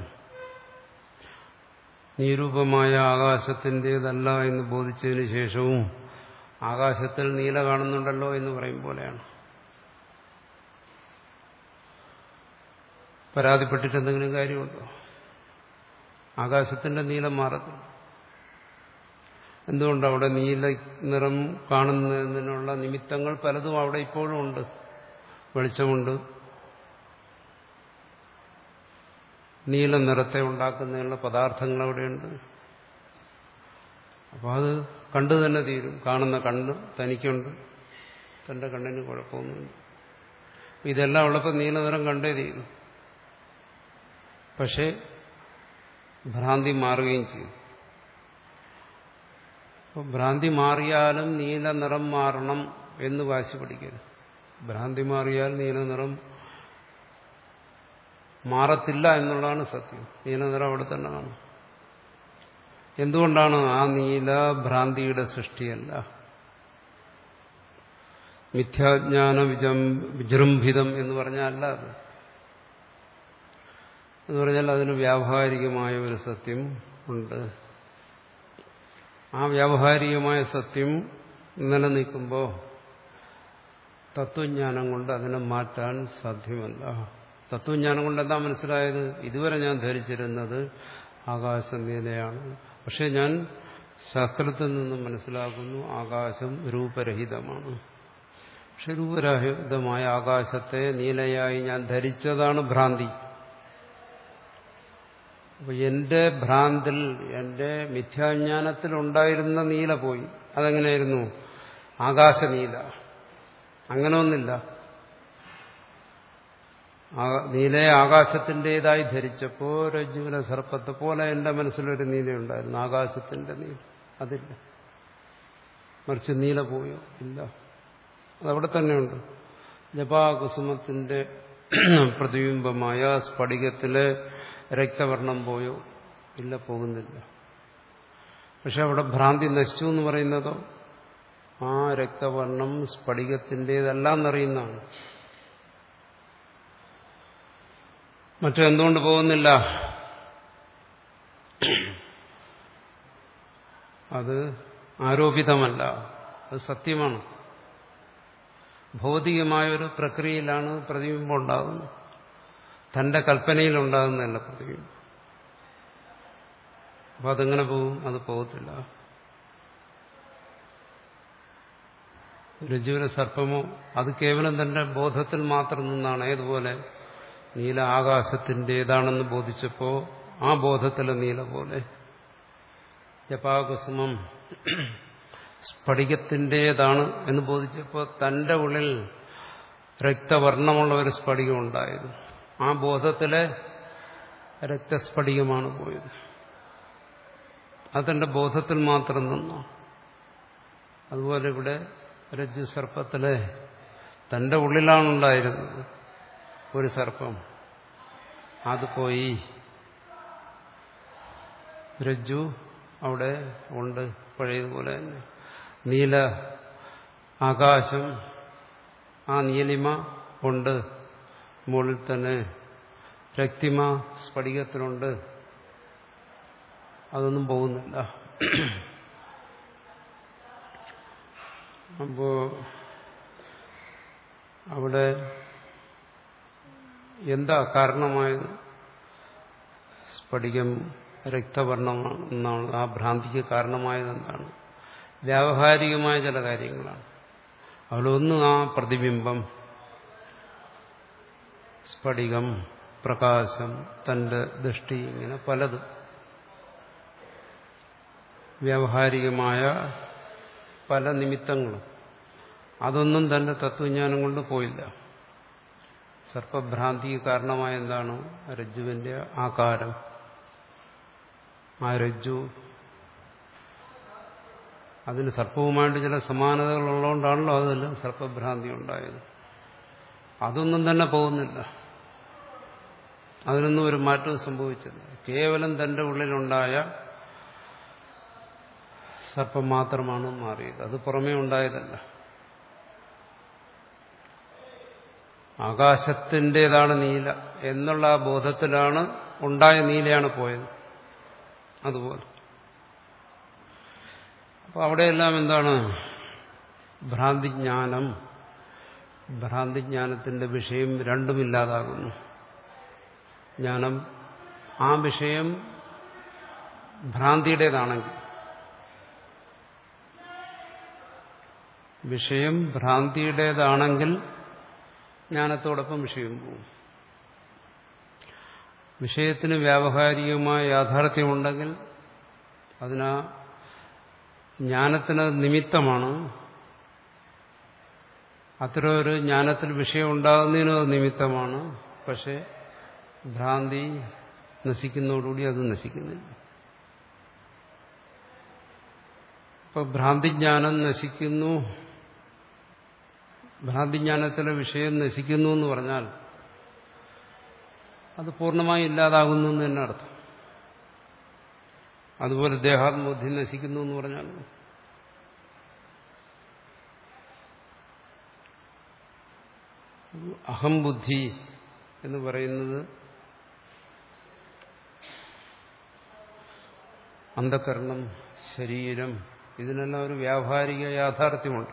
നിരൂപമായ ആകാശത്തിൻ്റെതല്ല എന്ന് ബോധിച്ചതിന് ശേഷവും ആകാശത്തിൽ നീല കാണുന്നുണ്ടല്ലോ എന്ന് പറയും പോലെയാണ്. പരാതിപ്പെട്ടിട്ട് എന്തെങ്കിലും കാര്യമുണ്ടോ? ആകാശത്തിന്റെ നീലം മാറത്തില്ല. എന്തുകൊണ്ട്? അവിടെ നീല നിറം കാണുന്നതിനുള്ള നിമിത്തങ്ങൾ പലതും അവിടെ ഇപ്പോഴും ഉണ്ട്. വെളിച്ചമുണ്ട്, നീല നിറത്തെ ഉണ്ടാക്കുന്നതിനുള്ള പദാർത്ഥങ്ങൾ അവിടെയുണ്ട്. അപ്പോൾ അത് കണ്ടു തന്നെ തീരും. കാണുന്ന കണ്ണ് തനിക്കുണ്ട്, തന്റെ കണ്ണിന് കുഴപ്പമൊന്നുമില്ല. ഇതെല്ലാം ഉള്ളപ്പോൾ നീലനിറം കണ്ടേ തീരും. പക്ഷേ ഭ്രാന്തി മാറുകയും ചെയ്യും. അപ്പോൾ ഭ്രാന്തി മാറിയാലും നീല നിറം മാറണം എന്ന് വാശി പിടിക്കരുത്. ഭ്രാന്തി മാറിയാൽ നീല നിറം മാറത്തില്ല എന്നുള്ളതാണ് സത്യം. നീല നിറം അവിടെ തന്നെ കാണും. എന്തുകൊണ്ടാണ്? ആ നീല ഭ്രാന്തിയുടെ സൃഷ്ടിയല്ല. മിഥ്യാജ്ഞാന വിജം വിജൃംഭിതം എന്ന് പറഞ്ഞാൽ അത് എന്ന് പറഞ്ഞാൽ അതിന് വ്യാവഹാരികമായ ഒരു സത്യം ഉണ്ട്. ആ വ്യാവഹാരികമായ സത്യം നിലനിൽക്കുമ്പോൾ തത്വജ്ഞാനം കൊണ്ട് അതിനെ മാറ്റാൻ സാധ്യമല്ല. തത്വജ്ഞാനം കൊണ്ട് എന്താ മനസ്സിലായത്? ഇതുവരെ ഞാൻ ധരിച്ചിരുന്നത് ആകാശം നീലയാണ്. പക്ഷെ ഞാൻ ശാസ്ത്രത്തിൽ നിന്നും മനസ്സിലാക്കുന്നു ആകാശം രൂപരഹിതമാണ്. പക്ഷെ രൂപരഹിതമായ ആകാശത്തെ നീലയായി ഞാൻ ധരിച്ചതാണ് ഭ്രാന്തി. അപ്പൊ എന്റെ ഭ്രാന്തിൽ, എന്റെ മിഥ്യാജ്ഞാനത്തിൽ ഉണ്ടായിരുന്ന നീല പോയി. അതെങ്ങനെയായിരുന്നു? ആകാശനീല. അങ്ങനെ ഒന്നില്ല. നീലയെ ആകാശത്തിൻ്റെതായി ധരിച്ചപ്പോൾ രജ്ജുവിലെ സർപ്പത്തെ പോലെ എന്റെ മനസ്സിലൊരു നീലയുണ്ടായിരുന്നു, ആകാശത്തിന്റെ നീല. അതില്ല. മറിച്ച് നീല പോയോ? ഇല്ല. അതവിടെ തന്നെയുണ്ട്. ജപാകുസുമത്തിന്റെ പ്രതിബിംബമായ സ്ഫടികത്തിലെ രക്തവർണം പോയോ? ഇല്ല, പോകുന്നില്ല. പക്ഷെ അവിടെ ഭ്രാന്തി നശിച്ചു എന്ന് പറയുന്നതോ ആ രക്തവർണം സ്ഫടികത്തിൻ്റെതെല്ലാം എന്നറിയുന്നതാണ്. മറ്റെന്തുകൊണ്ട് പോകുന്നില്ല? അത് ആരോപിതമല്ല, അത് സത്യമാണ്. ഭൗതികമായൊരു പ്രക്രിയയിലാണ് പ്രതിബിംബം ഉണ്ടാകുന്നത്. തന്റെ കൽപ്പനയിലുണ്ടാകുന്നതല്ല പ്രതിബിംബം. അപ്പൊ അതെങ്ങനെ പോകും? അത് പോകത്തില്ല. രജ്ജുവിലെ സർപ്പമോ അത് കേവലം തന്റെ ബോധത്തിൽ മാത്രം നിന്നാണ്. ഏതുപോലെ? നീല ആകാശത്തിൻ്റെതാണെന്ന് ബോധിച്ചപ്പോ ആ ബോധത്തിലെ നീല പോലെ. ജപാകുസുമം സ്ഫടികത്തിൻ്റെതാണ് എന്ന് ബോധിച്ചപ്പോൾ തന്റെ ഉള്ളിൽ രക്തവർണ്ണമുള്ള ഒരു സ്ഫടികം ഉണ്ടായത്. ആ ബോധത്തിലെ രക്തസ്ഫടികമാണ് പോയത്. അതെന്റെ ബോധത്തിൽ മാത്രം നിന്നു. അതുപോലെ ഇവിടെ രജ്ജു സർപ്പത്തിലെ തന്റെ ഉള്ളിലാണുണ്ടായിരുന്നത് ഒരു സർപ്പം. അത് പോയി. രജ്ജു അവിടെ ഉണ്ട് പഴയതുപോലെ തന്നെ. നീല ആകാശം, ആ നീലിമ ഉണ്ട്. മുകളിൽ തന്നെ രക്തിമ സ്ഫടികത്തിലുണ്ട്, അതൊന്നും പോകുന്നില്ല. അപ്പോ അവിടെ എന്താ കാരണമായത്? സ്ഫടികം രക്തവർണ്ണമാണ് എന്നാണ് ആ ഭ്രാന്തിക്ക് കാരണമായത്. എന്താണ്? വ്യാവഹാരികമായ ചില കാര്യങ്ങളാണ്. അതിലൊന്ന് ആ പ്രതിബിംബം, സ്ഫടികം, പ്രകാശം, തന്റെ ദൃഷ്ടി, ഇങ്ങനെ പലതും വ്യാവഹാരികമായ പല നിമിത്തങ്ങളും. അതൊന്നും തന്റെ തത്വജ്ഞാനം കൊണ്ട് പോയില്ല. സർപ്പഭ്രാന്തിക്ക് കാരണമായ എന്താണ്? രജ്ജുവിന്റെ ആകാരം. ആ രജ്ജു അതിന് സർപ്പവുമായിട്ട് ചില സമാനതകൾ ഉള്ളതുകൊണ്ടാണല്ലോ അതിൽ സർപ്പഭ്രാന്തി ഉണ്ടായത്. അതൊന്നും തന്നെ പോകുന്നില്ല, അതിനൊന്നും ഒരു മാറ്റവും സംഭവിച്ചില്ല. കേവലം തന്റെ ഉള്ളിലുണ്ടായ സർപ്പം മാത്രമാണ് മാറിയത്, അത് പുറമേ ഉണ്ടായതല്ല. ആകാശത്തിൻ്റെതാണ് നീല എന്നുള്ള ആ ബോധത്തിലാണ് ഉണ്ടായ നീലയാണ് പോയത്. അതുപോലെ അപ്പോൾ അവിടെയെല്ലാം എന്താണ്? ഭ്രാന്തിജ്ഞാനം, ഭ്രാന്തിജ്ഞാനത്തിന്റെ വിഷയം രണ്ടുമില്ലാതാകുന്നു. ജ്ഞാനം ആ വിഷയം ഭ്രാന്തിയുടേതാണെങ്കിൽ, വിഷയം ഭ്രാന്തിയുടേതാണെങ്കിൽ ജ്ഞാനത്തോടൊപ്പം വിഷയം പോകും. വിഷയത്തിന് വ്യാവഹാരികമായ യാഥാർത്ഥ്യമുണ്ടെങ്കിൽ അതിനാ ജ്ഞാനത്തിന് നിമിത്തമാണ്. അത്തരം ഒരു ജ്ഞാനത്തിൽ വിഷയം ഉണ്ടാകുന്നതിനും അത് നിമിത്തമാണ്. പക്ഷെ ഭ്രാന്തി നശിക്കുന്നതോടുകൂടി അത് നശിക്കുന്നില്ല. അപ്പോൾ ഭ്രാന്തിജ്ഞാനം നശിക്കുന്നു, ഭ്രാന്തിജ്ഞാനത്തിലെ വിഷയം നശിക്കുന്നു എന്ന് പറഞ്ഞാൽ അത് പൂർണ്ണമായി ഇല്ലാതാകുന്നു എന്ന് തന്നെ അർത്ഥം. അതുപോലെ ദേഹാത്മബുദ്ധി നശിക്കുന്നു എന്ന് പറഞ്ഞാൽ അഹംബുദ്ധി എന്ന് പറയുന്നത് അന്ധകരണം, ശരീരം, ഇതിനെല്ലാം ഒരു വ്യാവഹാരിക യാഥാർത്ഥ്യമുണ്ട്.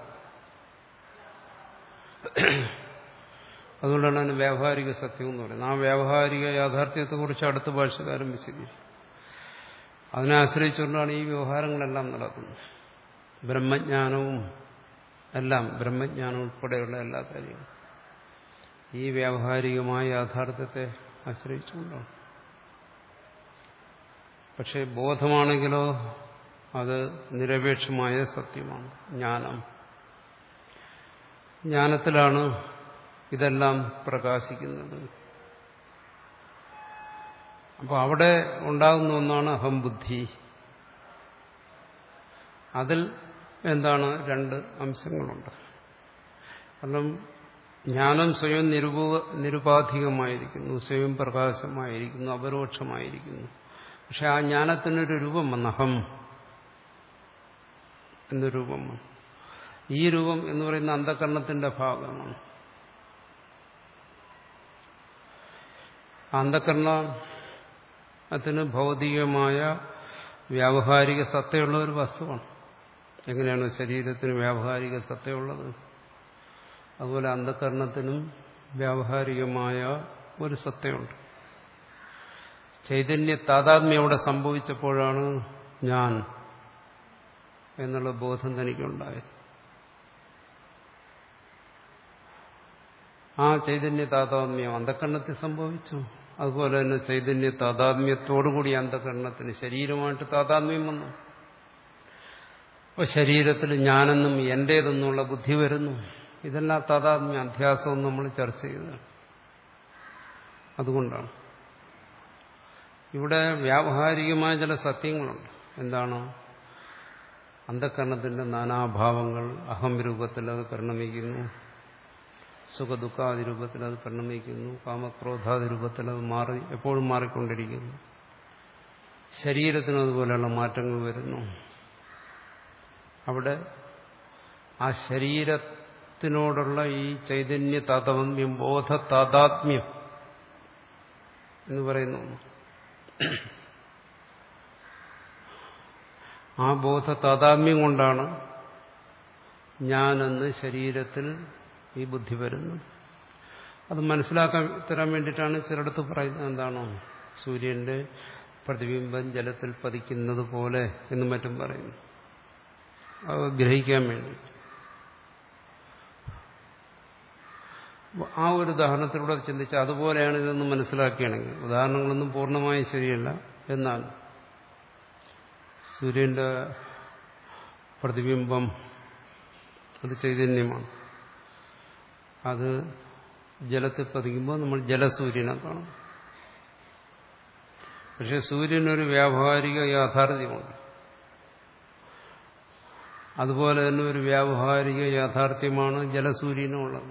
അതുകൊണ്ടാണ് അതിന് വ്യാവഹാരിക സത്യം എന്ന് പറയുന്നത്. ആ വ്യാവഹാരിക യാഥാർത്ഥ്യത്തെക്കുറിച്ച് അടുത്ത ഭാഷകാരൻ വിശദീകരിക്കും. അതിനെ ആശ്രയിച്ചുകൊണ്ടാണ് ഈ വ്യവഹാരങ്ങളെല്ലാം നടക്കുന്നത്. ബ്രഹ്മജ്ഞാനവും എല്ലാം, ബ്രഹ്മജ്ഞാനം ഉൾപ്പെടെയുള്ള എല്ലാ കാര്യങ്ങളും ഈ വ്യാവഹാരികമായ യാഥാർത്ഥ്യത്തെ ആശ്രയിച്ചുകൊണ്ടാണ്. പക്ഷെ ബോധമാണെങ്കിലോ അത് നിരപേക്ഷമായ സത്യമാണ്, ജ്ഞാനം. ജ്ഞാനത്തിലാണ് ഇതെല്ലാം പ്രകാശിക്കുന്നത്. അപ്പോൾ അവിടെ ഉണ്ടാകുന്ന ഒന്നാണ് അഹംബുദ്ധി. അതിൽ എന്താണ്? രണ്ട് അംശങ്ങളുണ്ട്. കാരണം ജ്ഞാനം സ്വയം നിരുപ നിരുപാധികമായിരിക്കുന്നു, സ്വയം പ്രകാശമായിരിക്കുന്നു, അപരോക്ഷമായിരിക്കുന്നു. പക്ഷെ ആ ജ്ഞാനത്തിനൊരു രൂപം വന്നു, അഹം എന്ന രൂപം വന്നു. ഈ രൂപം എന്ന് പറയുന്ന അന്ധകരണത്തിന്റെ ഭാഗമാണ്. അന്ധകരണത്തിന് ഭൗതികമായ വ്യാവഹാരിക സത്തയുള്ള ഒരു വസ്തുവാണ്. എങ്ങനെയാണ് ശരീരത്തിന് വ്യാവഹാരിക സത്തയുള്ളത്, അതുപോലെ അന്ധകരണത്തിനും വ്യാവഹാരികമായ ഒരു സത്തയുണ്ട്. ചൈതന്യ താതാത്മ്യം അവിടെ സംഭവിച്ചപ്പോഴാണ് ഞാൻ എന്നുള്ള ബോധം തനിക്കുണ്ടായത്. ആ ചൈതന്യ താതാത്മ്യം അന്ധകരണത്തിൽ സംഭവിച്ചു. അതുപോലെ തന്നെ ചൈതന്യ താതാത്മ്യത്തോടുകൂടി അന്ധകരണത്തിന് ശരീരമായിട്ട് താതാത്മ്യം വന്നു. അപ്പോൾ ശരീരത്തിൽ ഞാനെന്നും എന്റേതെന്നുള്ള ബുദ്ധി വരുന്നു. ഇതെല്ലാം താതാത്മ്യ അധ്യാസവും നമ്മൾ ചർച്ച ചെയ്തതാണ്. അതുകൊണ്ടാണ് ഇവിടെ വ്യാവഹാരികമായ ചില സത്യങ്ങളുണ്ട്. എന്താണ്? അന്ധകരണത്തിന്റെ നാനാഭാവങ്ങൾ അഹം രൂപത്തിൽ അത് പരിണമിക്കുന്നു, സുഖദുഃഖാദി രൂപത്തിൽ അത് പരിണമിക്കുന്നു, കാമക്രോധാദി രൂപത്തിൽ അത് മാറി എപ്പോഴും മാറിക്കൊണ്ടിരിക്കുന്നു. ശരീരത്തിനും അതുപോലെയുള്ള മാറ്റങ്ങൾ വരുന്നു. അവിടെ ആ ശരീരത്തിനോടുള്ള ഈ ചൈതന്യ താതാത്മ്യം, ബോധ താതാത്മ്യം, എന്ന് പറയുന്നു. ആ ബോധ താതാത്മ്യം കൊണ്ടാണ് ഞാനെന്ന് ശരീരത്തിൽ ഈ ബുദ്ധി വരുന്നത്. അത് മനസ്സിലാക്കാൻ തരാൻ വേണ്ടിയിട്ടാണ് ചിലടത്ത് പറയുന്നത് എന്താണോ സൂര്യന്റെ പ്രതിബിംബം ജലത്തിൽ പതിക്കുന്നത് പോലെ എന്നും മറ്റും പറയുന്നു. അത് ഗ്രഹിക്കാൻ വേണ്ടി ആ ഒരു ഉദാഹരണത്തിലൂടെ ചിന്തിച്ചാൽ അതുപോലെയാണ് ഇതൊന്നും മനസ്സിലാക്കുകയാണെങ്കിൽ, ഉദാഹരണങ്ങളൊന്നും പൂർണ്ണമായും ശരിയല്ല, എന്നാൽ സൂര്യന്റെ പ്രതിബിംബം അത് ചൈതന്യമാണ്. അത് ജലത്തിൽ പതിക്കുമ്പോൾ നമ്മൾ ജലസൂര്യനെ കാണും. പക്ഷെ സൂര്യനൊരു വ്യാവഹാരിക യാഥാർത്ഥ്യമുണ്ട്. അതുപോലെ തന്നെ ഒരു വ്യാവഹാരിക യാഥാർത്ഥ്യമാണ് ജലസൂര്യനുള്ളത്.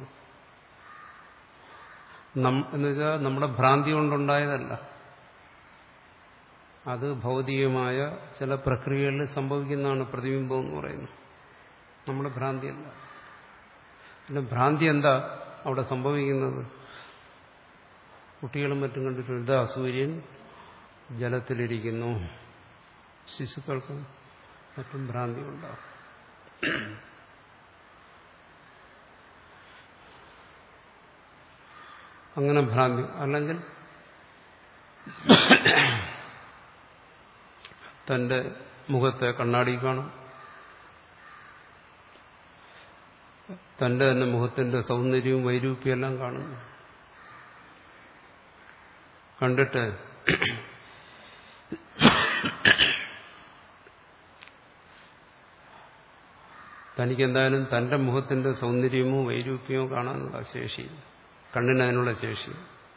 എന്ന് വെച്ചാൽ നമ്മുടെ ഭ്രാന്തി കൊണ്ടുണ്ടായതല്ല, അത് ഭൗതികമായ ചില പ്രക്രിയകളിൽ സംഭവിക്കുന്നതാണ് പ്രതിബിംബം എന്ന് പറയുന്നത്. നമ്മുടെ ഭ്രാന്തിയല്ല. പിന്നെ ഭ്രാന്തി എന്താ അവിടെ സംഭവിക്കുന്നത്? കുട്ടികളും മറ്റും കണ്ടിട്ടുണ്ട്, ഇതാ സൂര്യൻ ജലത്തിലിരിക്കുന്നു. ശിശുക്കൾക്കും മറ്റും ഭ്രാന്തി ഉണ്ടാകും. അങ്ങനെ ഭ്രാന്തി അല്ലെങ്കിൽ തന്റെ മുഖത്തെ കണ്ണാടി കാണും, തന്റെ തന്നെ മുഖത്തിന്റെ സൗന്ദര്യവും വൈരൂപ്യവും എല്ലാം കാണുന്നു. കണ്ടിട്ട് തനിക്കെന്തായാലും തന്റെ മുഖത്തിന്റെ സൗന്ദര്യമോ വൈരൂപ്യമോ കാണാനുള്ള ശേഷി, കണ്ണിനതിനുള്ള ശേഷി.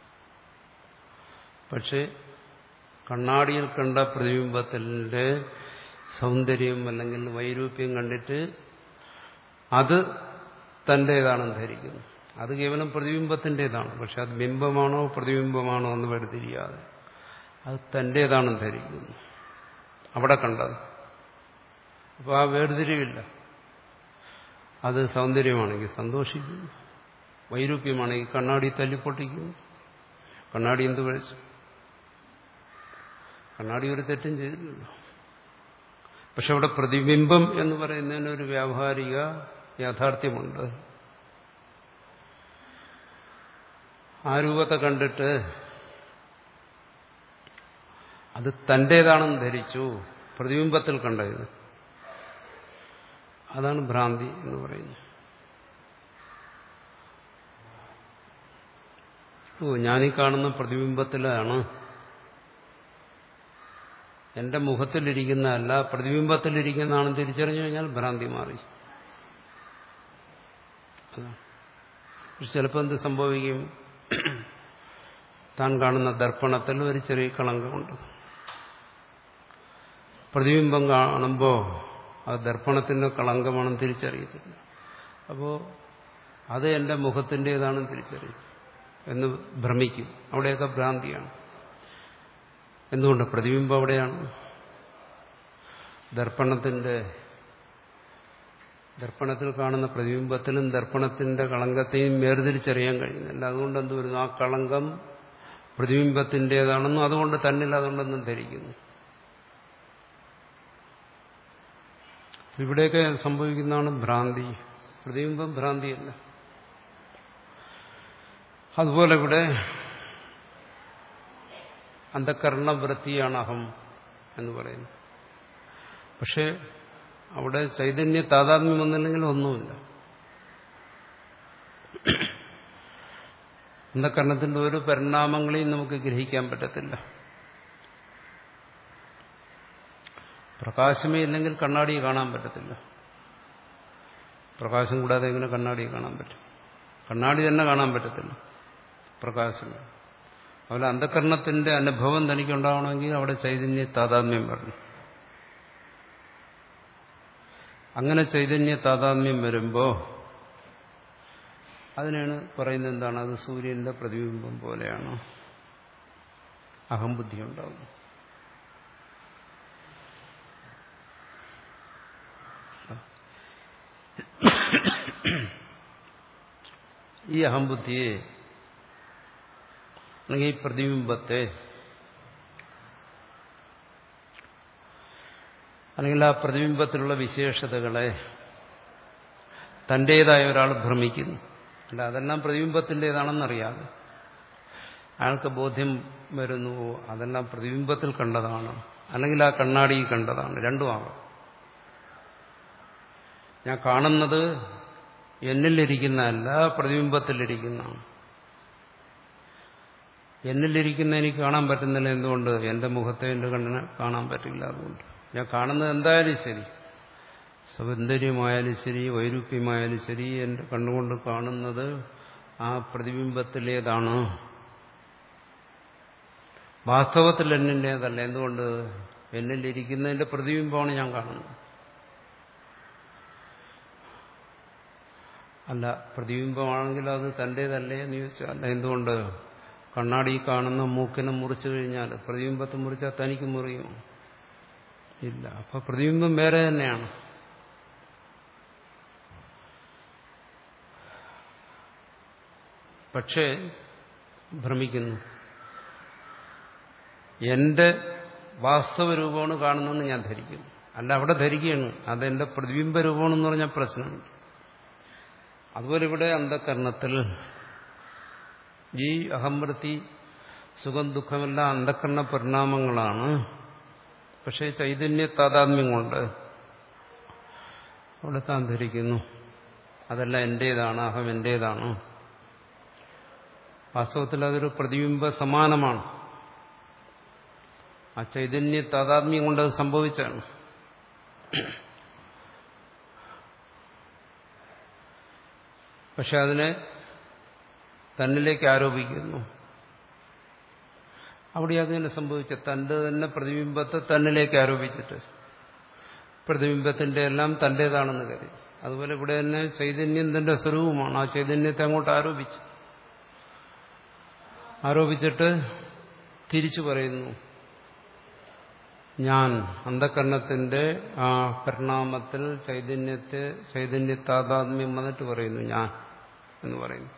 പക്ഷെ കണ്ണാടിയിൽ കണ്ട പ്രതിബിംബത്തിന്റെ സൗന്ദര്യം അല്ലെങ്കിൽ വൈരൂപ്യം കണ്ടിട്ട് അത് തന്റേതാണെന്ന് ധരിക്കുന്നു. അത് കേവലം പ്രതിബിംബത്തിൻ്റെതാണ്. പക്ഷെ അത് ബിംബമാണോ പ്രതിബിംബമാണോ എന്ന് വേർതിരിയാതെ അത് തന്റേതാണെന്ന് ധരിക്കുന്നു. അവിടെ കണ്ടത്. അപ്പോൾ ആ വേർതിരിവില്ല. അത് സൗന്ദര്യമാണെങ്കിൽ സന്തോഷിക്കുന്നു, വൈരൂപ്യമാണെങ്കിൽ കണ്ണാടി തല്ലിപ്പൊട്ടിക്കുന്നു. കണ്ണാടി എന്ത് കഴിച്ചു? കണ്ണാടി ഒരു തെറ്റും ചെയ്തില്ലല്ലോ. പക്ഷെ അവിടെ പ്രതിബിംബം എന്ന് പറയുന്നതിനൊരു വ്യാവഹാരിക യാഥാർത്ഥ്യമുണ്ട്. ആ രൂപത്തെ കണ്ടിട്ട് അത് തന്റേതാണെന്ന് ധരിച്ചു, പ്രതിബിംബത്തിൽ കണ്ടത്. അതാണ് ഭ്രാന്തി എന്ന് പറയുന്നത്. ഓ, ഞാനീ കാണുന്ന പ്രതിബിംബത്തിലാണ്, എന്റെ മുഖത്തിലിരിക്കുന്നതല്ല പ്രതിബിംബത്തിലിരിക്കുന്നതാണെന്ന് തിരിച്ചറിഞ്ഞു കഴിഞ്ഞാൽ ഭ്രാന്തി മാറി. ചിലപ്പോൾ എന്ത് സംഭവിക്കും? താൻ കാണുന്ന ദർപ്പണത്തിൽ ഒരു ചെറിയ കളങ്കമുണ്ട്. പ്രതിബിംബം കാണുമ്പോൾ അത് ദർപ്പണത്തിന്റെ കളങ്കമാണെന്ന് തിരിച്ചറിയത്തില്ല. അപ്പോൾ അത് എന്റെ മുഖത്തിൻ്റെതാണെന്ന് തിരിച്ചറിയും എന്ന് ഭ്രമിക്കും. അവിടെയൊക്കെ ഭ്രാന്തിയാണ്. എന്തുകൊണ്ട്? പ്രതിബിംബം അവിടെയാണ്. ദർപ്പണത്തിന്റെ ദർപ്പണത്തിൽ കാണുന്ന പ്രതിബിംബത്തിലും ദർപ്പണത്തിന്റെ കളങ്കത്തെയും വേർതിരിച്ചറിയാൻ കഴിയുന്നില്ല. അതുകൊണ്ട് എന്ത് വരുന്നു? ആ കളങ്കം പ്രതിബിംബത്തിൻ്റെതാണെന്നും അതുകൊണ്ട് തന്നിൽ അതുകൊണ്ടെന്നും ധരിക്കുന്നു. ഇവിടെയൊക്കെ സംഭവിക്കുന്നതാണ് ഭ്രാന്തി. പ്രതിബിംബം ഭ്രാന്തിയല്ല. അതുപോലെ ഇവിടെ അന്ധകരണവൃത്തിയാണ് അഹം എന്ന് പറയുന്നത്. പക്ഷെ അവിടെ ചൈതന്യ താതാത്മ്യം വന്നില്ലെങ്കിൽ ഒന്നുമില്ല. അന്ധകരണത്തിന്റെ ഒരു പരിണാമങ്ങളെയും നമുക്ക് ഗ്രഹിക്കാൻ പറ്റത്തില്ല. പ്രകാശമേ ഇല്ലെങ്കിൽ കണ്ണാടിയെ കാണാൻ പറ്റത്തില്ല. പ്രകാശം കൂടാതെ എങ്ങനെ കണ്ണാടിയെ കാണാൻ പറ്റും? കണ്ണാടി തന്നെ കാണാൻ പറ്റത്തില്ല, പ്രകാശം. അതുപോലെ അന്ധകരണത്തിന്റെ അനുഭവം തനിക്കുണ്ടാവണമെങ്കിൽ അവിടെ ചൈതന്യ താതാത്മ്യം വരണം. അങ്ങനെ ചൈതന്യ താതാത്മ്യം വരുമ്പോൾ അതിനാണ് പറയുന്നത് എന്താണ്? അത് സൂര്യന്റെ പ്രതിബിംബം പോലെയാണ് അഹംബുദ്ധി ഉണ്ടാവും. ഈ അഹംബുദ്ധിയെ അല്ലെങ്കിൽ ഈ പ്രതിബിംബത്തെ അല്ലെങ്കിൽ ആ പ്രതിബിംബത്തിലുള്ള വിശേഷതകളെ തന്റേതായ ഒരാൾ ഭ്രമിക്കുന്നു. അല്ല, അതെല്ലാം പ്രതിബിംബത്തിൻ്റെതാണെന്നറിയാതെ അയാൾക്ക് ബോധ്യം വരുന്നു, അതെല്ലാം പ്രതിബിംബത്തിൽ കണ്ടതാണ്, അല്ലെങ്കിൽ ആ കണ്ണാടി കണ്ടതാണ്. രണ്ടുമാകാം. ഞാൻ കാണുന്നത് എന്നിലിരിക്കുന്നതല്ല, പ്രതിബിംബത്തിലിരിക്കുന്നതാണ്. എന്നിലിരിക്കുന്ന എനിക്ക് കാണാൻ പറ്റുന്നില്ല. എന്തുകൊണ്ട്? എന്റെ മുഖത്തെ എന്റെ കണ്ണിന് കാണാൻ പറ്റില്ല. അതുകൊണ്ട് ഞാൻ കാണുന്നത് എന്തായാലും ശരി, സൗന്ദര്യമായാലും ശരി, വൈരൂപ്യമായാലും ശരി, എന്റെ കണ്ണുകൊണ്ട് കാണുന്നത് ആ പ്രതിബിംബത്തിലേതാണ്, വാസ്തവത്തിൽ എന്നിൻ്റേതല്ല. എന്തുകൊണ്ട്? എന്നിലിരിക്കുന്നതിന്റെ പ്രതിബിംബമാണ് ഞാൻ കാണുന്നത്. അല്ല, പ്രതിബിംബമാണെങ്കിൽ അത് തന്റേതല്ലേ എന്ന് ചോദിച്ചാൽ എന്തുകൊണ്ട്? കണ്ണാടി കാണുന്ന മൂക്കിനെ മുറിച്ചു കഴിഞ്ഞാൽ പ്രതിബിംബത്തെ മുറിച്ചാൽ തനിക്ക് മുറിയുമോ? ഇല്ല. അപ്പൊ പ്രതിബിംബം വേറെ തന്നെയാണ്. പക്ഷേ ഭ്രമിക്കുന്നു. എന്റെ വാസ്തവ രൂപമാണ് കാണുന്നതെന്ന് ഞാൻ ധരിക്കുന്നു. അല്ല, അവിടെ ധരിക്കുകയാണ് അതെന്റെ പ്രതിബിംബ രൂപമാണെന്ന് പറഞ്ഞാൽ പ്രശ്നമുണ്ട്. അതുപോലെ ഇവിടെ അന്ധകരണത്തിൽ ഈ അഹംവൃത്തി, സുഖം, ദുഃഖമെല്ലാം അന്ധകരണ പരിണാമങ്ങളാണ്. പക്ഷേ ചൈതന്യ താതാത്മ്യം കൊണ്ട് അവിടെ താൻ ധരിക്കുന്നു അതെല്ലാം എന്റേതാണ്, അഹം എന്റേതാണ്. വാസ്തവത്തിൽ അതൊരു പ്രതിബിംബ സമാനമാണ്. ആ ചൈതന്യ താതാത്മ്യം കൊണ്ട് അത് സംഭവിച്ചാണ്. പക്ഷെ അതിനെ തന്നിലേക്ക് ആരോപിക്കുന്നു. അവിടെ അതിനെ സംഭവിച്ച തന്റെ തന്നെ പ്രതിബിംബത്തെ തന്നിലേക്ക് ആരോപിച്ചിട്ട് പ്രതിബിംബത്തിന്റെ എല്ലാം തന്റേതാണെന്ന് കരുതി. അതുപോലെ ഇവിടെ തന്നെ ചൈതന്യം തന്റെ സ്വരൂപമാണ്. ആ ചൈതന്യത്തെ അങ്ങോട്ട് ആരോപിച്ചു ആരോപിച്ചിട്ട് തിരിച്ചു പറയുന്നു, ഞാൻ അന്ധകരണത്തിന്റെ ആ പരിണാമത്തിൽ ചൈതന്യത്തെ ചൈതന്യ താതാത്മ്യം വന്നിട്ട് പറയുന്നു ഞാൻ എന്ന് പറയുന്നു.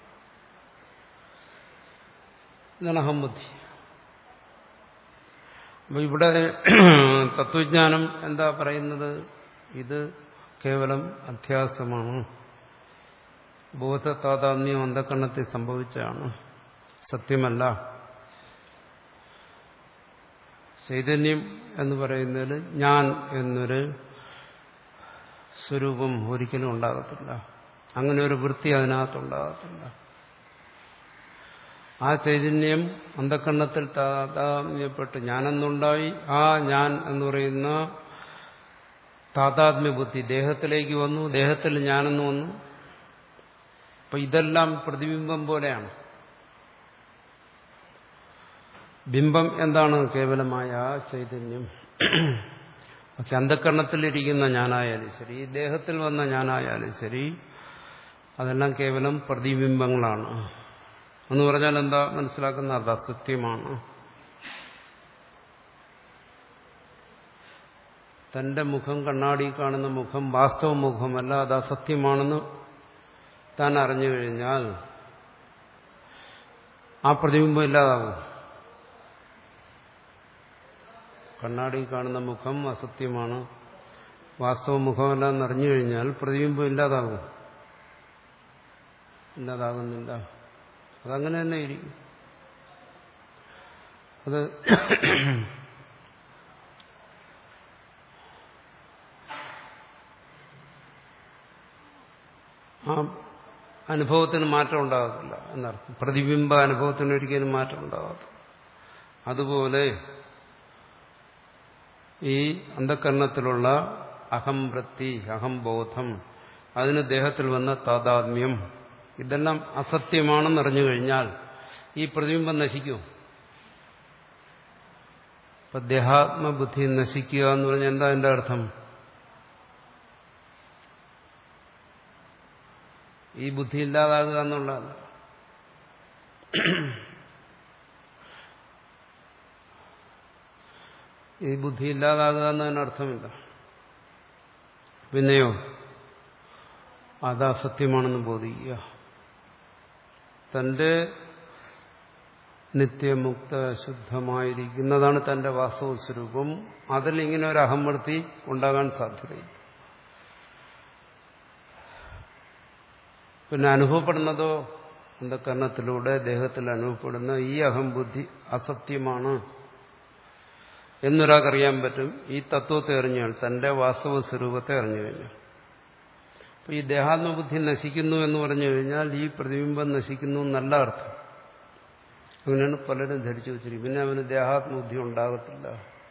ഇതാണ് അഹംബുദ്ധി. അപ്പൊ ഇവിടെ തത്വജ്ഞാനം എന്താ പറയുന്നത്? ഇത് കേവലം അധ്യാസമാണ്. ബോധ താതാത്മ്യം അന്ധകരണത്തിൽ സംഭവിച്ചാണ്, സത്യമല്ല. ചൈതന്യം എന്ന് പറയുന്നതിൽ ഞാൻ എന്നൊരു സ്വരൂപം ഒരിക്കലും ഉണ്ടാകത്തില്ല. അങ്ങനെ ഒരു വൃത്തി അതിനകത്തുണ്ടാകത്തില്ല. ആ ചൈതന്യം അന്ധകരണത്തിൽ താതാത്മ്യപ്പെട്ട് ഞാനെന്നുണ്ടായി. ആ ഞാൻ എന്ന് പറയുന്ന താതാത്മ്യ ബുദ്ധി ദേഹത്തിലേക്ക് വന്നു, ദേഹത്തിൽ ഞാനെന്ന് വന്നു. അപ്പൊ ഇതെല്ലാം പ്രതിബിംബം പോലെയാണ്. ബിംബം എന്താണ്? കേവലമായ ആ ചൈതന്യം. പക്ഷെ അന്ധകരണത്തിലിരിക്കുന്ന ഞാനായാലും ശരി, ദേഹത്തിൽ വന്ന ഞാനായാലും ശരി, അതെല്ലാം കേവലം പ്രതിബിംബങ്ങളാണ്. എന്ന് പറഞ്ഞാൽ എന്താ മനസ്സിലാക്കുന്ന? അത് അസത്യമാണ്. തന്റെ മുഖം, കണ്ണാടി കാണുന്ന മുഖം വാസ്തവ മുഖമല്ല, അത് അസത്യമാണെന്ന് താൻ അറിഞ്ഞു കഴിഞ്ഞാൽ ആ പ്രതിബിംബം ഇല്ലാതാകും. കണ്ണാടി കാണുന്ന മുഖം അസത്യമാണ്, വാസ്തവ മുഖമല്ല എന്നറിഞ്ഞു കഴിഞ്ഞാൽ പ്രതിബിംബം ഇല്ലാതാകും. ഇല്ലാതാകുന്നില്ല. അതങ്ങനെ തന്നെ ഇരിക്കും. അത് ആ അനുഭവത്തിന് മാറ്റം ഉണ്ടാകത്തില്ല എന്നർത്ഥം. പ്രതിബിംബ അനുഭവത്തിന് ഒരിക്കലും മാറ്റം ഉണ്ടാകത്തില്ല. അതുപോലെ ഈ അന്ധകരണത്തിലുള്ള അഹംവൃത്തി, അഹംബോധം, അതിന് ദേഹത്തിൽ വന്ന താതാത്മ്യം, ഇതെല്ലാം അസത്യമാണെന്നറിഞ്ഞു കഴിഞ്ഞാൽ ഈ പ്രതിബിംബം നശിക്കും. ഇപ്പൊ ദേഹാത്മബുദ്ധി നശിക്കുക എന്ന് പറഞ്ഞാൽ എന്താ എന്റെ അർത്ഥം? ഈ ബുദ്ധി ഇല്ലാതാകുക എന്നുള്ളതല്ല. ഈ ബുദ്ധി ഇല്ലാതാകുക എന്നതിനർത്ഥമില്ല. പിന്നെയോ അത് അസത്യമാണെന്ന് ബോധിക്കുക. തന്റെ നിത്യമുക്ത ശുദ്ധമായിരിക്കുന്നതാണ് തന്റെ വാസ്തവ സ്വരൂപം. അതിൽ ഇങ്ങനെ ഒരു അഹംവൃത്തി ഉണ്ടാകാൻ സാധ്യതയില്ല. പിന്നെ അനുഭവപ്പെടുന്നതോ അന്ധകരണത്തിലൂടെ ദേഹത്തിൽ അനുഭവപ്പെടുന്ന ഈ അഹംബുദ്ധി അസത്യമാണ് എന്നൊരാൾക്കറിയാൻ പറ്റും ഈ തത്വത്തെ അറിഞ്ഞാൽ, തന്റെ വാസ്തവ സ്വരൂപത്തെ അറിഞ്ഞു കഴിഞ്ഞാൽ. അപ്പൊ ഈ ദേഹാത്മബുദ്ധി നശിക്കുന്നു എന്ന് പറഞ്ഞു കഴിഞ്ഞാൽ ഈ പ്രതിബിംബം നശിക്കുന്നു എന്നല്ല അർത്ഥം. അങ്ങനെയാണ് പലരും ധരിച്ചു വെച്ചിരിക്കും. പിന്നെ അവന് ദേഹാത്മബുദ്ധി ഉണ്ടാകത്തില്ല.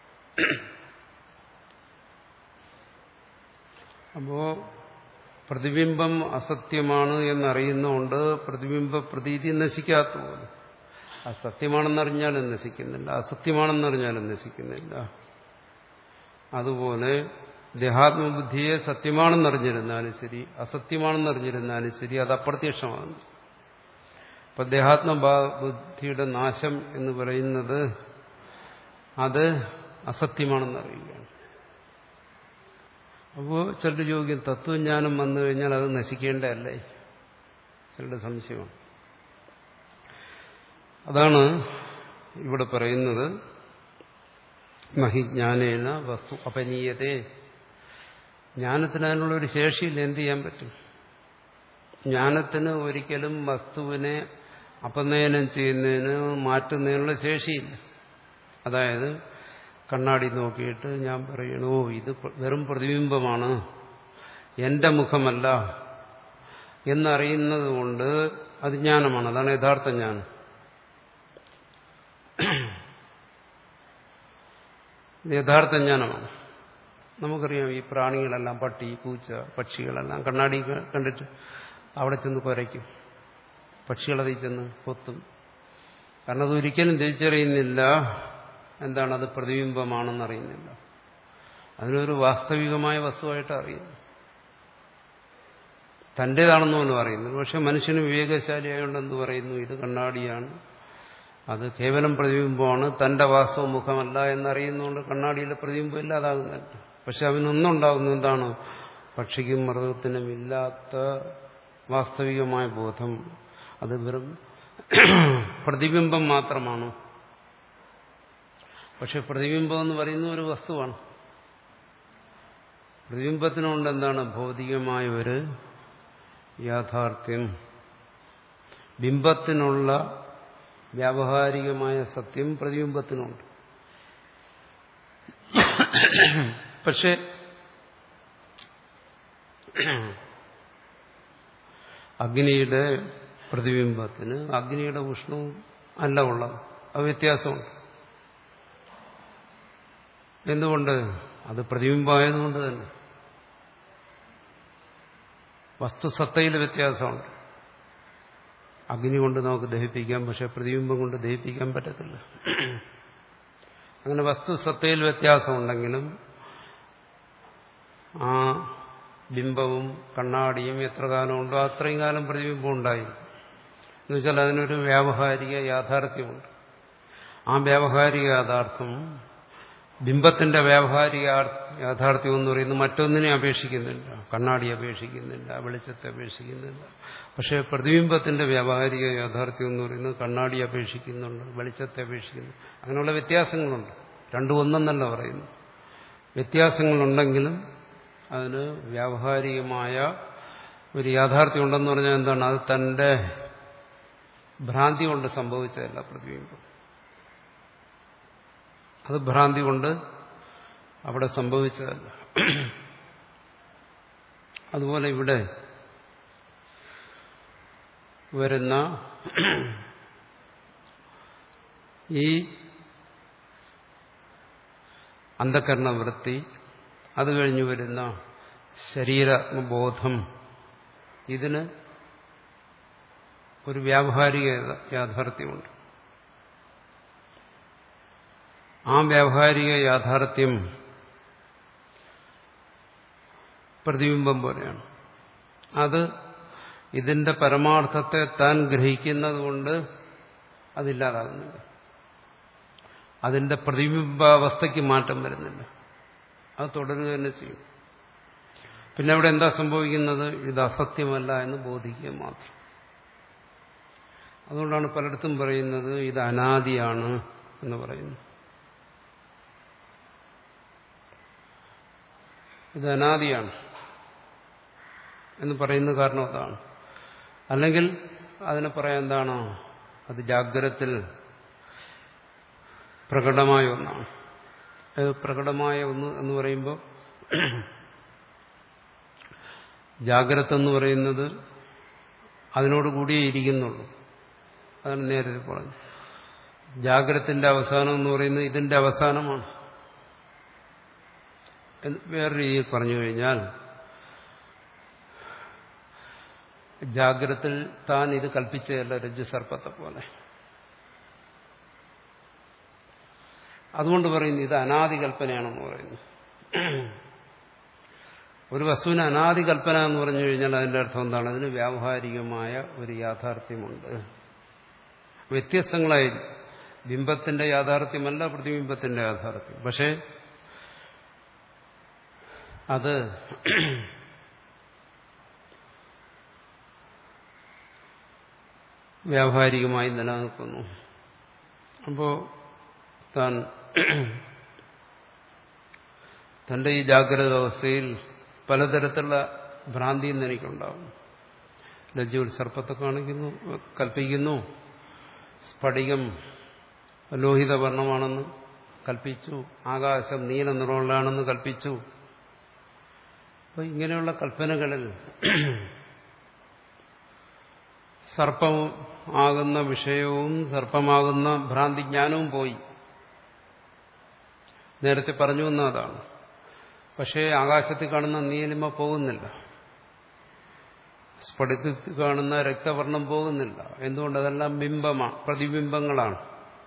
അപ്പോ പ്രതിബിംബം അസത്യമാണ് എന്നറിയുന്നതുകൊണ്ട് പ്രതിബിംബ പ്രതീതി നശിക്കാത്തതുപോലെ, അസത്യമാണെന്നറിഞ്ഞാലും നശിക്കുന്നില്ല, അസത്യമാണെന്നറിഞ്ഞാലും നശിക്കുന്നില്ല. അതുപോലെ ദേഹാത്മബുദ്ധിയെ സത്യമാണെന്നറിഞ്ഞിരുന്നാലും ശരി, അസത്യമാണെന്നറിഞ്ഞിരുന്നാലും ശരി, അത് അപ്രത്യക്ഷമാകുന്നു. അപ്പൊ ദേഹാത്മബുദ്ധിയുടെ നാശം എന്ന് പറയുന്നത് അത് അസത്യമാണെന്നറിയുകയാണ്. അപ്പോൾ ചിലർ ചോദിക്കും, തത്വജ്ഞാനം വന്നു കഴിഞ്ഞാൽ അത് നശിക്കേണ്ടതല്ലേ? ചിലരുടെ സംശയമാണ്. അതാണ് ഇവിടെ പറയുന്നത്, മഹിജ്ഞാനേന വസ്തു അപനീയതേ. ജ്ഞാനത്തിന് അതിനുള്ളൊരു ശേഷിയില്ല. എന്ത് ചെയ്യാൻ പറ്റും? ജ്ഞാനത്തിന് ഒരിക്കലും വസ്തുവിനെ അപനയനം ചെയ്യുന്നതിന് മാറ്റുന്നതിനുള്ള ശേഷിയില്ല. അതായത് കണ്ണാടി നോക്കിയിട്ട് ഞാൻ പറയണോ ഇത് വെറും പ്രതിബിംബമാണ്, എന്റെ മുഖമല്ല എന്നറിയുന്നത് കൊണ്ട് അത് ജ്ഞാനമാണ്. അതാണ് യഥാർത്ഥ ജ്ഞാനം. യഥാർത്ഥ ജ്ഞാനമാണ്. നമുക്കറിയാം ഈ പ്രാണികളെല്ലാം, പട്ടി, പൂച്ച, പക്ഷികളെല്ലാം കണ്ണാടി കണ്ടിട്ട് അവിടെ ചെന്ന് കുരയ്ക്കും, പക്ഷികളതിൽ ചെന്ന് കൊത്തും. കാരണം അതൊരിക്കലും തിരിച്ചറിയുന്നില്ല എന്താണ് അത് പ്രതിബിംബമാണെന്നറിയുന്നില്ല. അതിനൊരു വാസ്തവികമായ വസ്തുവായിട്ട് അറിയുന്നു, തന്റേതാണെന്ന് പോലും അറിയുന്നു. പക്ഷെ മനുഷ്യന് വിവേകശാലിയായതുകൊണ്ട് എന്ത് പറയുന്നു, ഇത് കണ്ണാടിയാണ്, അത് കേവലം പ്രതിബിംബമാണ്, തന്റെ വാസ്തവ മുഖമല്ല എന്നറിയുന്നതുകൊണ്ട് കണ്ണാടിയിലെ പ്രതിബിംബം ഇല്ലാതാകുന്നില്ല. പക്ഷെ അവനൊന്നുണ്ടാകുന്നു, എന്താണ്? പക്ഷിക്കും മൃഗത്തിനും ഇല്ലാത്ത വാസ്തവികമായ ബോധം. അത് വെറും പ്രതിബിംബം മാത്രമാണ്. പക്ഷെ പ്രതിബിംബം എന്ന് പറയുന്ന ഒരു വസ്തുവാണ്. പ്രതിബിംബത്തിനുകൊണ്ട് എന്താണ്? ഭൗതികമായ ഒരു യാഥാർത്ഥ്യം. ബിംബത്തിനുള്ള വ്യാവഹാരികമായ സത്യം പ്രതിബിംബത്തിനുണ്ട്. പക്ഷെ അഗ്നിയുടെ പ്രതിബിംബത്തിന് അഗ്നിയുടെ ഉഷ്ണവും അല്ല ഉള്ളത്, അത് വ്യത്യാസമുണ്ട്. എന്തുകൊണ്ട്? അത് പ്രതിബിംബമായതുകൊണ്ട് തന്നെ. വസ്തുസത്തയിൽ വ്യത്യാസമുണ്ട്. അഗ്നി കൊണ്ട് നമുക്ക് ദഹിപ്പിക്കാം, പക്ഷെ പ്രതിബിംബം കൊണ്ട് ദഹിപ്പിക്കാൻ പറ്റത്തില്ല. അങ്ങനെ വസ്തുസത്തയിൽ വ്യത്യാസമുണ്ടെങ്കിലും ആ ബിംബവും കണ്ണാടിയും എത്ര കാലം ഉണ്ടോ അത്രയും കാലം പ്രതിബിംബം ഉണ്ടായി. എന്നുവെച്ചാൽ അതിനൊരു വ്യാവഹാരിക യാഥാർത്ഥ്യമുണ്ട്. ആ വ്യാവഹാരിക യാഥാർത്ഥ്യം ബിംബത്തിന്റെ വ്യാവഹാരിക യാഥാർത്ഥ്യം എന്ന് പറയുന്നത് മറ്റൊന്നിനെ അപേക്ഷിക്കുന്നില്ല. കണ്ണാടി അപേക്ഷിക്കുന്നില്ല, വെളിച്ചത്തെ അപേക്ഷിക്കുന്നില്ല. പക്ഷെ പ്രതിബിംബത്തിന്റെ വ്യാവഹാരിക യാഥാർത്ഥ്യം എന്ന് പറയുന്നത് കണ്ണാടി അപേക്ഷിക്കുന്നുണ്ട്, വെളിച്ചത്തെ അപേക്ഷിക്കുന്നു. അങ്ങനെയുള്ള വ്യത്യാസങ്ങളുണ്ട്. രണ്ടും ഒന്നെന്നല്ല പറയുന്നു. വ്യത്യാസങ്ങളുണ്ടെങ്കിലും അതിന് വ്യാവഹാരികമായ ഒരു യാഥാർത്ഥ്യം ഉണ്ടെന്ന് പറഞ്ഞാൽ എന്താണ്? അത് തന്റെ ഭ്രാന്തി കൊണ്ട് സംഭവിച്ചതല്ല പ്രതിബിംബം. അത് ഭ്രാന്തി കൊണ്ട് അവിടെ സംഭവിച്ചതല്ല. അതുപോലെ ഇവിടെ വരുന്ന ഈ അന്ധകരണവൃത്തി, അത് കഴിഞ്ഞു വരുന്ന ശരീരബോധം, ഇതിന് ഒരു വ്യാവഹാരിക യാഥാർത്ഥ്യമുണ്ട്. ആ വ്യാവഹാരിക യാഥാർത്ഥ്യം പ്രതിബിംബം പോലെയാണ്. അത് ഇതിന്റെ പരമാർത്ഥത്തെ താൻ ഗ്രഹിക്കുന്നത് കൊണ്ട് അതില്ലാതാകുന്നില്ല. അതിന്റെ പ്രതിബിംബാവസ്ഥയ്ക്ക് മാറ്റം വരുന്നില്ല. അത് തുടരുക തന്നെ ചെയ്യും. പിന്നെ അവിടെ എന്താ സംഭവിക്കുന്നത്? ഇത് അസത്യമല്ല എന്ന് ബോധിക്കുക മാത്രം. അതുകൊണ്ടാണ് പലയിടത്തും പറയുന്നത് ഇത് അനാദിയാണ് എന്ന് പറയുന്നു. ഇത് അനാദിയാണ് എന്ന് പറയുന്ന കാരണം അതാണ്. അല്ലെങ്കിൽ അതിനെ പറയാൻ എന്താണോ അത് ജാഗ്രത്തിൽ പ്രകടമായ ഒന്നാണ്. അത് പ്രകടമായ ഒന്ന് എന്ന് പറയുമ്പോൾ ജാഗ്രത എന്ന് പറയുന്നത് അതിനോടുകൂടിയേ ഇരിക്കുന്നുള്ളൂ. അതാണ് നേരത്തെ പറഞ്ഞു. ജാഗ്രത്തിന്റെ അവസാനം എന്ന് പറയുന്നത് ഇതിന്റെ അവസാനമാണ്. വേറെ രീതിയിൽ പറഞ്ഞു കഴിഞ്ഞാൽ ജാഗ്രത്തിൽ താൻ ഇത് കൽപ്പിച്ചതല്ല രജ്ജു സർപ്പത്തെ പോലെ. അതുകൊണ്ട് പറയുന്നു ഇത് അനാദി കൽപ്പനയാണെന്ന് പറയുന്നു. ഒരു വസ്തുവിന് അനാദി കൽപ്പന എന്ന് പറഞ്ഞു കഴിഞ്ഞാൽ അതിന്റെ അർത്ഥം എന്താണ്? അതിന് വ്യാവഹാരികമായ ഒരു യാഥാർത്ഥ്യമുണ്ട്. വ്യത്യസ്തങ്ങളായിരിക്കും. ബിംബത്തിന്റെ യാഥാർത്ഥ്യമല്ല പ്രതിബിംബത്തിന്റെ യാഥാർത്ഥ്യം. പക്ഷേ അത് വ്യാവഹാരികമായി നിലനിൽക്കുന്നു. അപ്പോൾ താൻ തന്റെ ഈ ജാഗ്രത അവസ്ഥയിൽ പലതരത്തിലുള്ള ഭ്രാന്തിയും എനിക്കുണ്ടാവും. രജ്ജുവിൽ സർപ്പത്തെ കാണിക്കുന്നു, കൽപ്പിക്കുന്നു. സ്ഫടികം ലോഹിതവർണ്ണമാണെന്ന് കൽപ്പിച്ചു. ആകാശം നീല നിറമുള്ളതാണെന്ന് കൽപ്പിച്ചു. അപ്പൊ ഇങ്ങനെയുള്ള കൽപ്പനകളിൽ സർപ്പം ആകുന്ന വിഷയവും സർപ്പമാകുന്ന ഭ്രാന്തിജ്ഞാനവും പോയി. നേരത്തെ പറഞ്ഞു എന്നതാണ്. പക്ഷേ ആകാശത്തിൽ കാണുന്ന നീലിമ പോകുന്നില്ല, സ്ഫടികത്തിൽ കാണുന്ന രക്തവർണം പോകുന്നില്ല. എന്തുകൊണ്ട്? അതെല്ലാം ബിംബമാണ്, പ്രതിബിംബങ്ങളാണ്.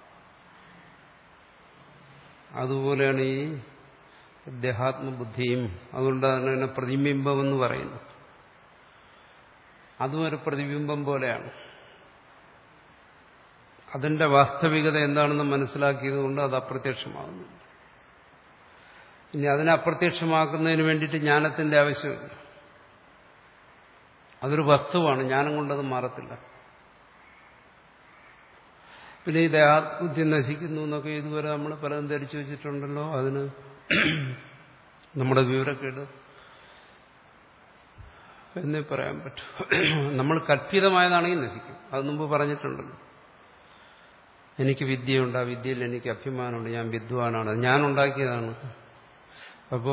അതുപോലെയാണ് ഈ ദേഹാത്മബുദ്ധിയും. അതുകൊണ്ടാണ് അതിനെ പ്രതിബിംബം എന്ന് പറയുന്നത്. അതും ഒരു പ്രതിബിംബം പോലെയാണ്. അതിന്റെ വാസ്തവികത എന്താണെന്ന് മനസ്സിലാക്കിയത് കൊണ്ട് അത് അപ്രത്യക്ഷമാകുന്നു. ഇനി അതിനെ അപ്രത്യക്ഷമാക്കുന്നതിന് വേണ്ടിയിട്ട് ജ്ഞാനത്തിന്റെ ആവശ്യമില്ല. അതൊരു വസ്തുവാണ്. ജ്ഞാനം കൊണ്ടത് മാറത്തില്ല. പിന്നെ ഈ ദേഹാത്ബുദ്ധി നശിക്കുന്നു എന്നൊക്കെ ഇതുവരെ നമ്മൾ പലതും ധരിച്ചു വെച്ചിട്ടുണ്ടല്ലോ. അതിന് നമ്മുടെ വിവരക്കേട് എന്നേ പറയാൻ പറ്റും. നമ്മൾ കൽപ്പിതമായതാണെങ്കിൽ നശിക്കും. അത് മുമ്പ് പറഞ്ഞിട്ടുണ്ടല്ലോ. എനിക്ക് വിദ്യയുണ്ട്, ആ വിദ്യയിൽ എനിക്ക് അഭിമാനമുണ്ട്, ഞാൻ വിദ്വാനാണ്, ഞാൻ ഉണ്ടാക്കിയതാണ്. അപ്പോ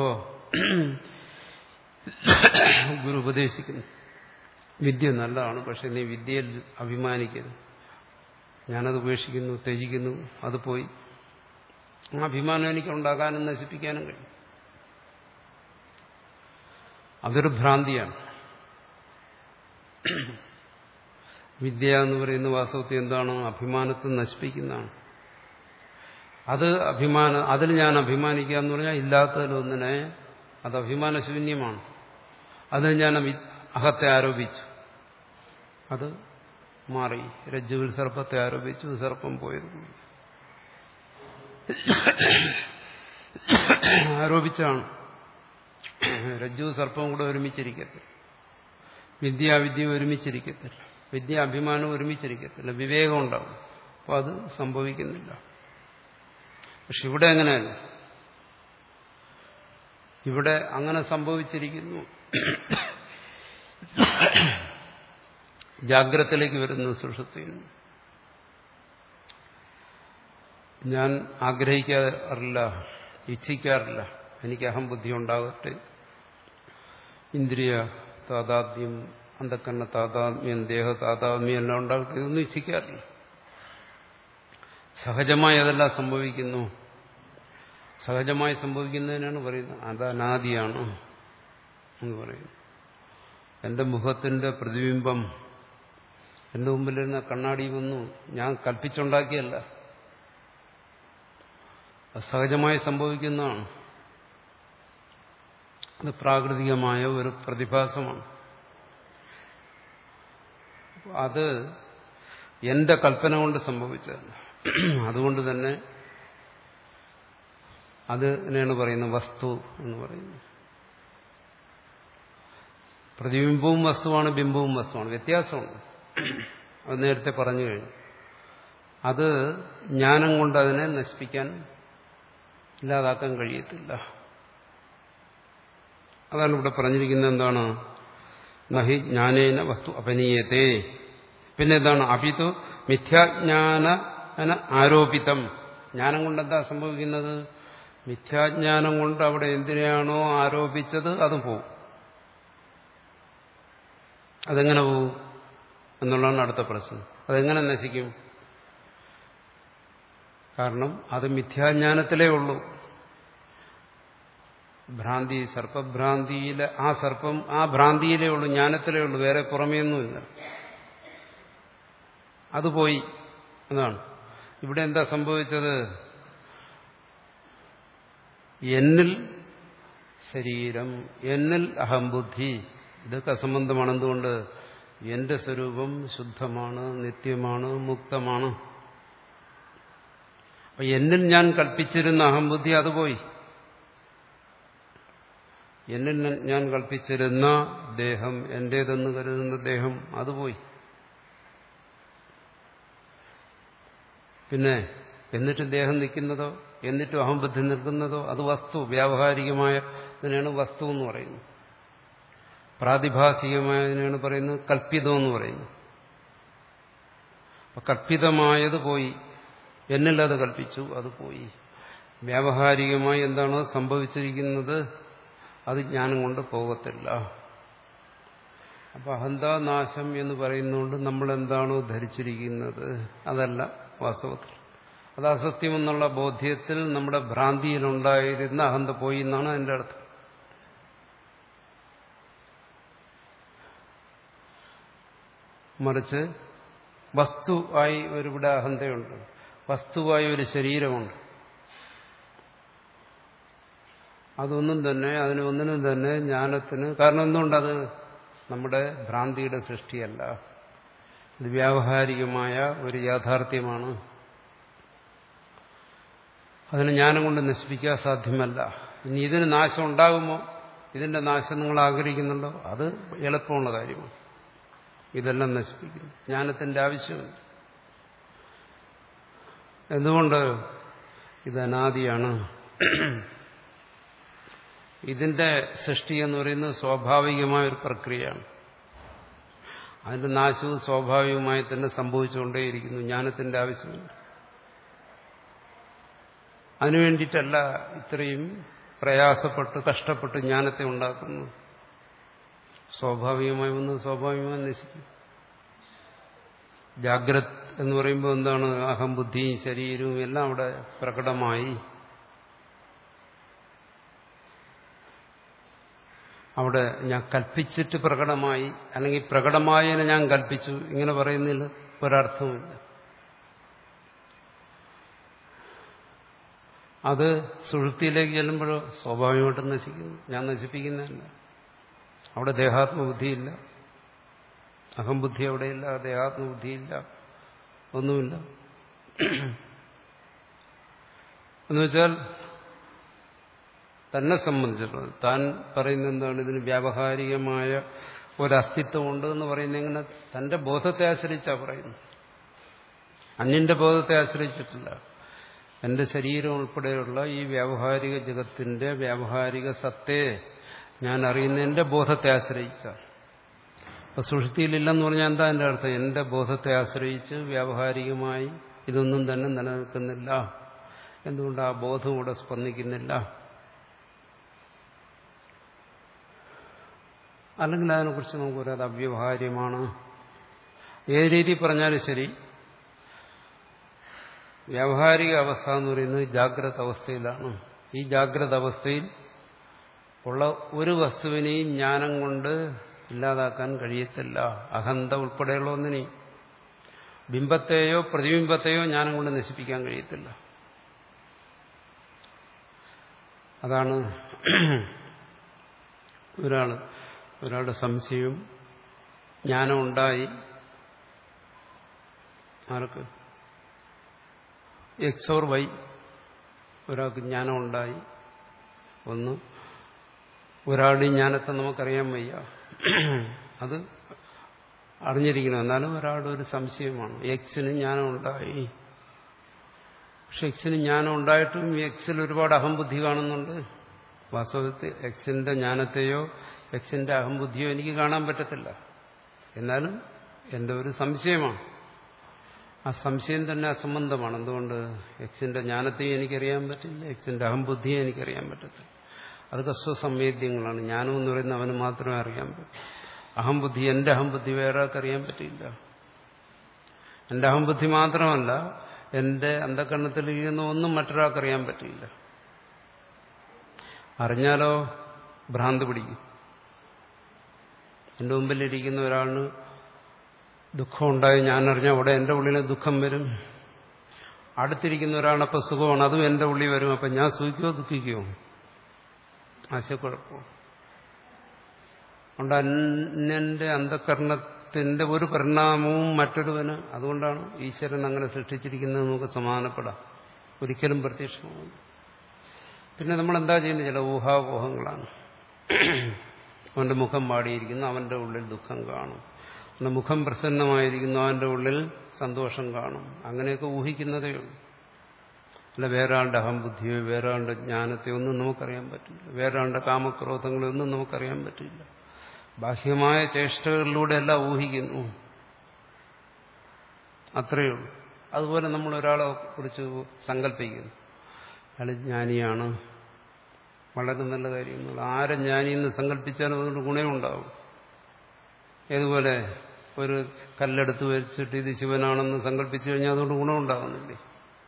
ഗുരു ഉപദേശിക്കുന്നു, വിദ്യ നല്ലതാണ്, പക്ഷെ നീ വിദ്യയിൽ അഭിമാനിക്കരുത്. ഞാനത് ഉപേക്ഷിക്കുന്നു, ത്യജിക്കുന്നു, അത് പോയി. ആ അഭിമാനം എനിക്ക് ഉണ്ടാക്കാനും നശിപ്പിക്കാനും കഴിയും. അതൊരു ഭ്രാന്തിയാണ്. വിദ്യ എന്ന് പറയുന്ന വാസ്തവത്തിൽ എന്താണ്? അഭിമാനത്തെ നശിപ്പിക്കുന്നതാണ്. അത് അഭിമാന അതിൽ ഞാൻ അഭിമാനിക്കുക എന്ന് പറഞ്ഞാൽ ഇല്ലാത്തതിലൊന്നിനെ അത് അഭിമാനശൂന്യമാണ്. അതിൽ ഞാൻ അഹത്തെ ആരോപിച്ചു, അത് മാറി. രജ്ജുവിൽ സർപ്പത്തെ ആരോപിച്ചു, സർപ്പം പോയത്. ആരോപിച്ചാണ്. രജ്ജു സർപ്പവും കൂടെ ഒരുമിച്ചിരിക്കത്തില്ല. വിദ്യാവിദ്യ ഒരുമിച്ചിരിക്കത്തില്ല. വിദ്യ അഭിമാനം ഒരുമിച്ചിരിക്കത്തില്ല. വിവേകം ഉണ്ടാവും. അപ്പോൾ അത് സംഭവിക്കുന്നില്ല. പക്ഷെ ഇവിടെ അങ്ങനെയല്ല. ഇവിടെ അങ്ങനെ സംഭവിച്ചിരിക്കുന്നു. ജാഗ്രതയിലേക്ക് വരുന്നു സുഷുപ്തിയിൽ. ഞാൻ ആഗ്രഹിക്കാറില്ല, ഇച്ഛിക്കാറില്ല എനിക്ക് അഹംബുദ്ധി ഉണ്ടാകട്ടെ, ഇന്ദ്രിയ താതാത്മ്യം, അന്ധക്കരണ താതാത്മ്യം, ദേഹ താതാത്മ്യം എല്ലാം ഉണ്ടാകട്ടെ, ഇതൊന്നും ഇച്ഛിക്കാറില്ല. സഹജമായി അതെല്ലാം സംഭവിക്കുന്നു. സഹജമായി സംഭവിക്കുന്നതിനാണ് പറയുന്നത് അത് അനാദിയാണ് എന്ന് പറയുന്നു. എന്റെ മുഖത്തിന്റെ പ്രതിബിംബം എന്റെ മുമ്പിലിരുന്ന കണ്ണാടി വന്നു, ഞാൻ കൽപ്പിച്ചുണ്ടാക്കിയല്ല, അത് സഹജമായി സംഭവിക്കുന്നതാണ്. അത് പ്രാകൃതികമായ ഒരു പ്രതിഭാസമാണ്. അത് എന്റെ കൽപ്പന കൊണ്ട് സംഭവിച്ചതല്ല. അതുകൊണ്ട് തന്നെ അതിനെയാണ് പറയുന്നത് വസ്തു എന്ന് പറയുന്നത്. പ്രതിബിംബവും വസ്തുവാണ്, ബിംബവും വസ്തുവാണ്. വ്യത്യാസമുണ്ട്. അത് നേരത്തെ പറഞ്ഞു കഴിഞ്ഞു. അത് ജ്ഞാനം കൊണ്ട് അതിനെ നശിപ്പിക്കാൻ ഇല്ലാതാക്കാൻ കഴിയത്തില്ല. അതാണ് ഇവിടെ പറഞ്ഞിരിക്കുന്നത്. എന്താണ്? നഹി ജ്ഞാനേന വസ്തു അപനീയത്തെ. പിന്നെ എന്താണ്? അപിതു മിഥ്യാജ്ഞാന ആരോപിതം. ജ്ഞാനം കൊണ്ട് എന്താ സംഭവിക്കുന്നത്? മിഥ്യാജ്ഞാനം കൊണ്ട് അവിടെ എന്തിനാണോ ആരോപിച്ചത് അത് പോവും. അതെങ്ങനെ പോവും എന്നുള്ളതാണ് അടുത്ത പ്രശ്നം. അതെങ്ങനെ നശിക്കും? കാരണം അത് മിഥ്യാജ്ഞാനത്തിലേ ഉള്ളൂ. ഭ്രാന്തി, സർപ്പഭ്രാന്തിയിലെ ആ സർപ്പം ആ ഭ്രാന്തിയിലേ ഉള്ളൂ, ജ്ഞാനത്തിലേ ഉള്ളൂ, വേറെ പുറമേയൊന്നുമില്ല. അത് പോയി എന്നാണ്. ഇവിടെ എന്താ സംഭവിച്ചത്? എന്നിൽ ശരീരം, എന്നിൽ അഹംബുദ്ധി, ഇതൊക്കെ അസംബന്ധമാണ്. എന്തുകൊണ്ട്? എന്റെ സ്വരൂപം ശുദ്ധമാണ്, നിത്യമാണ്, മുക്തമാണ്. അപ്പൊ എന്നിൽ ഞാൻ കൽപ്പിച്ചിരുന്ന അഹംബുദ്ധി അത് പോയി. എന്നിൽ ഞാൻ കൽപ്പിച്ചിരുന്ന ദേഹം, എന്റേതെന്ന് കരുതുന്ന ദേഹം അത് പോയി. പിന്നെ എന്നിട്ട് ദേഹം നിൽക്കുന്നതോ, എന്നിട്ടും അഹംബുദ്ധി നിൽക്കുന്നതോ അത് വസ്തു. വ്യാവഹാരികമായ ഇതിനാണ് വസ്തു എന്ന് പറയുന്നത്. പ്രാതിഭാസികമായതിനാണ് പറയുന്നത് കൽപ്പിതം എന്ന് പറയുന്നത്. അപ്പൊ കൽപ്പിതമായത് പോയി, എന്നിൽ അത് കൽപ്പിച്ചു, അത് പോയി. വ്യാവഹാരികമായി എന്താണോ സംഭവിച്ചിരിക്കുന്നത് അത് ജ്ഞാനം കൊണ്ട് പോകത്തില്ല. അപ്പൊ അഹന്താനാശം എന്ന് പറയുന്നതുകൊണ്ട് നമ്മൾ എന്താണോ ധരിച്ചിരിക്കുന്നത് അതല്ല വാസ്തവത്തിൽ. അത് അസത്യമെന്നുള്ള ബോധ്യത്തിൽ നമ്മുടെ ഭ്രാന്തിയിലുണ്ടായിരുന്ന അഹന്ത പോയി എന്നാണ് അതിന്റെ അർത്ഥം. മറിച്ച് വസ്തു ആയി ഒരുവിടെ അഹന്തയുണ്ട്, വസ്തുവായി ഒരു ശരീരമുണ്ട്. അതൊന്നും തന്നെ അതിനൊന്നിനും തന്നെ ജ്ഞാനത്തിന് കാരണം എന്തുകൊണ്ടത് നമ്മുടെ ഭ്രാന്തിയുടെ സൃഷ്ടിയല്ല. ഇത് വ്യാവഹാരികമായ ഒരു യാഥാർത്ഥ്യമാണ്. അതിന് ജ്ഞാനം കൊണ്ട് നശിപ്പിക്കാൻ സാധ്യമല്ല. ഇനി ഇതിന് നാശം ഉണ്ടാകുമോ? ഇതിന്റെ നാശം നിങ്ങൾ ആഗ്രഹിക്കുന്നുണ്ടോ? അത് എളുപ്പമുള്ള കാര്യമാണ്. ഇതെല്ലാം നശിപ്പിക്കുന്നു. ജ്ഞാനത്തിന്റെ ആവശ്യമില്ല. എന്തുകൊണ്ട്? ഇത് അനാദിയാണ്. ഇതിന്റെ സൃഷ്ടി എന്ന് പറയുന്നത് സ്വാഭാവികമായ ഒരു പ്രക്രിയയാണ്. അതിന്റെ നാശവും സ്വാഭാവികമായി തന്നെ സംഭവിച്ചുകൊണ്ടേയിരിക്കുന്നു. ജ്ഞാനത്തിന്റെ ആവശ്യമില്ല. അതിനുവേണ്ടിയിട്ടല്ല ഇത്രയും പ്രയാസപ്പെട്ട് കഷ്ടപ്പെട്ട് ജ്ഞാനത്തെ ഉണ്ടാക്കുന്നു. സ്വാഭാവികമായി ഒന്ന് സ്വാഭാവികമായി നശിക്കും. ജാഗ്രത് എന്ന് പറയുമ്പോൾ എന്താണ്? അഹംബുദ്ധിയും ശരീരവും എല്ലാം അവിടെ പ്രകടമായി. അവിടെ ഞാൻ കൽപ്പിച്ചിട്ട് പ്രകടമായി, അല്ലെങ്കിൽ പ്രകടമായതിനെ ഞാൻ കൽപ്പിച്ചു, ഇങ്ങനെ പറയുന്നതിൽ ഒരർത്ഥവുമില്ല. അത് സുഷുപ്തിയിലേക്ക് ചെല്ലുമ്പോഴോ സ്വാഭാവികമായിട്ടും നശിക്കുന്നു. ഞാൻ നശിപ്പിക്കുന്നതല്ല. അവിടെ ദേഹാത്മബുദ്ധിയില്ല, അഹംബുദ്ധി അവിടെയില്ല, ദേഹാത്മബുദ്ധിയില്ല, ഒന്നുമില്ല. എന്നുവെച്ചാൽ തന്നെ സംബന്ധിച്ചിട്ടുള്ളത് താൻ പറയുന്നത് എന്താണ്? ഇതിന് വ്യാവഹാരികമായ ഒരസ്തിത്വമുണ്ട് എന്ന് പറയുന്നത് എങ്ങനെ? തന്റെ ബോധത്തെ ആശ്രയിച്ചാണ് പറയുന്നത്, അന്യന്റെ ബോധത്തെ ആശ്രയിച്ചിട്ടില്ല. എന്റെ ശരീരം ഉൾപ്പെടെയുള്ള ഈ വ്യാവഹാരിക ജഗത്തിന്റെ വ്യാവഹാരിക സത്തയെ ഞാൻ അറിയുന്നതിന്റെ ബോധത്തെ ആശ്രയിച്ചാണ്. അപ്പൊ സുഷുപ്തിയിലില്ലെന്ന് പറഞ്ഞാൽ എന്താ എന്റെ അർത്ഥം? എന്റെ ബോധത്തെ ആശ്രയിച്ച് വ്യാവഹാരികമായി ഇതൊന്നും തന്നെ നിലനിൽക്കുന്നില്ല. എന്തുകൊണ്ട്? ആ ബോധം ഇവിടെ സ്പന്ദിക്കുന്നില്ല. അല്ലെങ്കിൽ അതിനെക്കുറിച്ച് നമുക്ക് പറയാം അത് അവ്യവഹാര്യമാണ്. ഏത് രീതി പറഞ്ഞാലും ശരി, വ്യാവഹാരിക അവസ്ഥ എന്ന് പറയുന്നത് ജാഗ്രത അവസ്ഥയിലാണ്. ഈ ജാഗ്രത അവസ്ഥയിൽ ഉള്ള ഒരു വസ്തുവിനെയും ജ്ഞാനം കൊണ്ട് ഇല്ലാതാക്കാൻ കഴിയത്തില്ല. അഹന്ത ഉൾപ്പെടെയുള്ള ഒന്നിനെയും, ബിംബത്തെയോ പ്രതിബിംബത്തെയോ ജ്ഞാനം കൊണ്ട് നശിപ്പിക്കാൻ കഴിയത്തില്ല. അതാണ് ഒരാള് ഒരാളുടെ സംശയവും ജ്ഞാനം ഉണ്ടായി. ആർക്ക്? എക്സ് ഓർ വൈ, ഒരാൾക്ക് ജ്ഞാനം ഉണ്ടായി. ഒന്ന് ഒരാളുടെ ജ്ഞാനത്തെ നമുക്കറിയാൻ വയ്യ. അത് അറിഞ്ഞിരിക്കണം. എന്നാലും ഒരാളുടെ ഒരു സംശയമാണ്. എക്സിന് ജ്ഞാനം ഉണ്ടായി, പക്ഷെ എക്സിന് ജ്ഞാനം ഉണ്ടായിട്ടും എക്സിൽ ഒരുപാട് അഹംബുദ്ധി കാണുന്നുണ്ട്. വാസ്തവത്തിൽ എക്സിന്റെ ജ്ഞാനത്തെയോ എക്സിന്റെ അഹംബുദ്ധിയോ എനിക്ക് കാണാൻ പറ്റത്തില്ല. എന്നാലും എന്റെ ഒരു സംശയമാണ്. ആ സംശയം തന്നെ അസംബന്ധമാണ്. എന്തുകൊണ്ട്? എക്സിന്റെ ജ്ഞാനത്തെയും എനിക്കറിയാൻ പറ്റില്ല, എക്സിന്റെ അഹംബുദ്ധിയെ എനിക്കറിയാൻ പറ്റത്തില്ല. അതൊക്കെ സ്വസംവേദ്യങ്ങളാണ്. ജ്ഞാനം എന്ന് പറയുന്നത് അവന് മാത്രമേ അറിയാൻ പറ്റൂ. അഹംബുദ്ധി, എന്റെ അഹംബുദ്ധി വേറെ ആർക്കറിയാൻ പറ്റില്ല. എന്റെ അഹംബുദ്ധി മാത്രമല്ല, എന്റെ അന്ധകരണത്തിൽ ഇരിക്കുന്ന ഒന്നും മറ്റൊരാൾക്കറിയാൻ പറ്റില്ല. അറിഞ്ഞാലോ ഭ്രാന്ത് പിടിക്കും. എന്റെ മുമ്പിലിരിക്കുന്ന ഒരാളിന് ദുഃഖം ഉണ്ടായി ഞാനറിഞ്ഞാൽ അവിടെ എന്റെ ഉള്ളിൽ ദുഃഖം വരും. അടുത്തിരിക്കുന്ന ഒരാളപ്പോൾ സുഖമാണ്, അതും എന്റെ ഉള്ളിൽ വരും. അപ്പം ഞാൻ സുഖിക്കോ ദുഃഖിക്കോ? ആശയക്കുഴപ്പമോ? അതുകൊണ്ട് അന്യന്റെ അന്ധകരണത്തിന്റെ ഒരു പരിണാമവും മറ്റൊരുവന്. അതുകൊണ്ടാണ് ഈശ്വരൻ അങ്ങനെ സൃഷ്ടിച്ചിരിക്കുന്നത് നമുക്ക് സമാധാനപ്പെടാം. ഒരിക്കലും പ്രത്യക്ഷമാകും. പിന്നെ നമ്മൾ എന്താ ചെയ്യുന്നത്? ചില ഊഹാപോഹങ്ങളാണ്. അവന്റെ മുഖം പാടിയിരിക്കുന്നു, അവന്റെ ഉള്ളിൽ ദുഃഖം കാണും. അവന്റെ മുഖം പ്രസന്നമായിരിക്കുന്നു, അവന്റെ ഉള്ളിൽ സന്തോഷം കാണും. അങ്ങനെയൊക്കെ ഊഹിക്കുന്നതേ ഉള്ളൂ. അല്ല വേറൊരാളുടെ അഹംബുദ്ധിയോ വേറൊരാളുടെ ജ്ഞാനത്തെയോ ഒന്നും നമുക്കറിയാൻ പറ്റില്ല. വേറൊരാളുടെ കാമക്രോധങ്ങളോ ഒന്നും നമുക്കറിയാൻ പറ്റില്ല. ബാഹ്യമായ ചേഷ്ടകളിലൂടെ എല്ലാം ഊഹിക്കുന്നു, അത്രയേ ഉള്ളൂ. അതുപോലെ നമ്മൾ ഒരാളെ കുറിച്ച് സങ്കല്പിക്കുന്നു, അയാൾ ജ്ഞാനിയാണ്, വളരെ നല്ല കാര്യങ്ങൾ. ആരെ ജ്ഞാനിയെന്ന് സങ്കല്പിച്ചാലും അതുകൊണ്ട് ഗുണമുണ്ടാവും. ഏതുപോലെ ഒരു കല്ലെടുത്ത് വെച്ചിട്ട് ഇത് ശിവനാണെന്ന് സങ്കല്പിച്ചു കഴിഞ്ഞാൽ അതുകൊണ്ട് ഗുണമുണ്ടാകുന്നില്ലേ?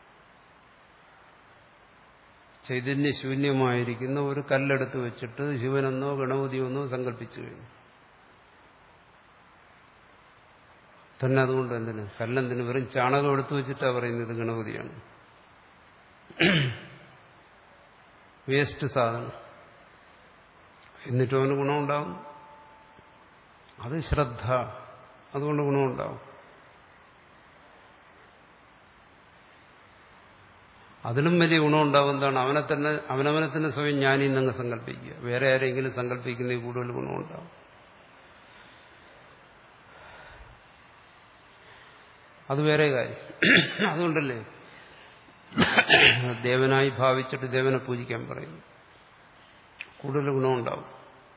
ചൈതന്യശൂന്യമായിരിക്കുന്ന ഒരു കല്ലെടുത്ത് വെച്ചിട്ട് ശിവനെന്നോ ഗണപതിയോ എന്നോ സങ്കല്പിച്ചു കഴിഞ്ഞു തന്നെ. അതുകൊണ്ട് എന്തിന് കല്ലെന്തിന്? വെറും ചാണകം എടുത്തു വെച്ചിട്ടാണ് പറയുന്നത് ഗണപതിയാണ്. വേസ്റ്റ് സാധനം. എന്നിട്ടും അവന് ഗുണമുണ്ടാകും. അത് ശ്രദ്ധ, അതുകൊണ്ട് ഗുണമുണ്ടാവും. അതിലും വലിയ ഗുണമുണ്ടാവും. എന്താണ്? അവനെ തന്നെ അവനവനെ തന്നെ സ്വയം ജ്ഞാനി എന്നങ്ങ് സങ്കല്പിക്കുക. വേറെ ആരെങ്കിലും സങ്കല്പിക്കുന്നതിൽ കൂടുതൽ ഗുണമുണ്ടാവും. അത് വേറെ കാര്യം. അതുകൊണ്ടല്ലേ ദേവനായി ഭാവിച്ചിട്ട് ദേവനെ പൂജിക്കാൻ പറയുന്നു. കൂടുതൽ ഗുണമുണ്ടാവും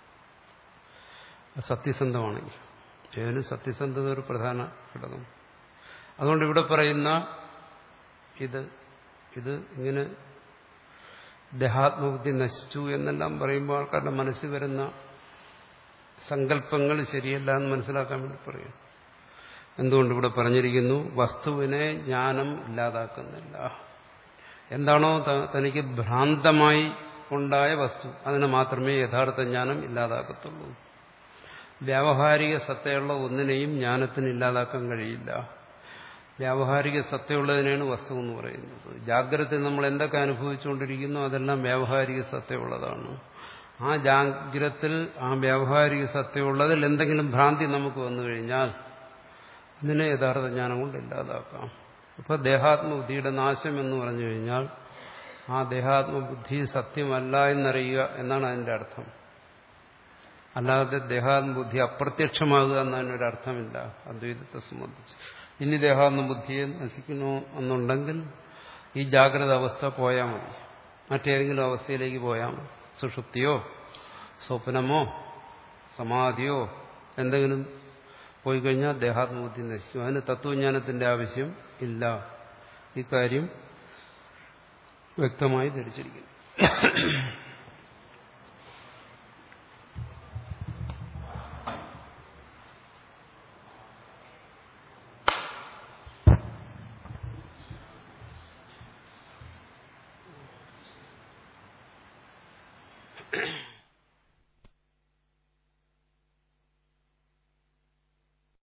സത്യസന്ധമാണെങ്കിൽ. ദേവന് സത്യസന്ധത ഒരു പ്രധാന ഘടകം. അതുകൊണ്ട് ഇവിടെ പറയുന്ന ഇത് ഇത് ഇങ്ങനെ ദേഹാത്മബുദ്ധി നശിച്ചു എന്നെല്ലാം പറയുമ്പോൾ ആൾക്കാരുടെ മനസ്സിൽ വരുന്ന സങ്കല്പങ്ങൾ ശരിയല്ല എന്ന് മനസ്സിലാക്കാൻ വേണ്ടി പറയും. എന്തുകൊണ്ട് ഇവിടെ പറഞ്ഞിരിക്കുന്നു? വസ്തുവിനെ ജ്ഞാനം ഇല്ലാതാക്കുന്നില്ല. എന്താണോ തനിക്ക് ഭ്രാന്തമായി ഉണ്ടായ വസ്തു, അതിനെ മാത്രമേ യഥാർത്ഥ ജ്ഞാനം ഇല്ലാതാക്കത്തുള്ളൂ. വ്യാവഹാരിക സത്തയുള്ള ഒന്നിനെയും ജ്ഞാനത്തിന് ഇല്ലാതാക്കാൻ കഴിയില്ല. വ്യാവഹാരിക സത്തയുള്ളതിനാണ് വസ്തു എന്ന് പറയുന്നത്. ജാഗ്രതയിൽ നമ്മൾ എന്തൊക്കെ അനുഭവിച്ചുകൊണ്ടിരിക്കുന്നു അതെല്ലാം വ്യാവഹാരിക സത്തയുള്ളതാണ്. ആ ജാഗ്രതയിൽ ആ വ്യാവഹാരിക സത്തയുള്ളതിൽ എന്തെങ്കിലും ഭ്രാന്തി നമുക്ക് വന്നു കഴിഞ്ഞാൽ അതിനെ യഥാർത്ഥ ജ്ഞാനം കൊണ്ട് ഇല്ലാതാക്കാം. അപ്പോൾ ദേഹാത്മബുദ്ധിയുടെ നാശം എന്ന് പറഞ്ഞു കഴിഞ്ഞാൽ ആ ദേഹാത്മബുദ്ധി സത്യമല്ല എന്നറിയുക എന്നാണ് അതിന്റെ അർത്ഥം. അല്ലാതെ ദേഹാത്മബുദ്ധി അപ്രത്യക്ഷമാകുക എന്നതിനൊരു അർത്ഥമില്ല അദ്വൈതത്തെ സംബന്ധിച്ച്. ഇനി ദേഹാത്മബുദ്ധിയെ നശിക്കുന്നു എന്നുണ്ടെങ്കിൽ ഈ ജാഗ്രത അവസ്ഥ പോയാൽ മതി, മറ്റേതെങ്കിലും അവസ്ഥയിലേക്ക് പോയാൽ മതി. സുഷുപ്തിയോ സ്വപ്നമോ സമാധിയോ എന്തെങ്കിലും പോയി കഴിഞ്ഞാൽ ദേഹാത്മബുദ്ധി നശിക്കും. അതിന് തത്വജ്ഞാനത്തിന്റെ ആവശ്യം ഇല്ല. ഇക്കാര്യം വ്യക്തമായി ധരിച്ചിരിക്കുന്നു.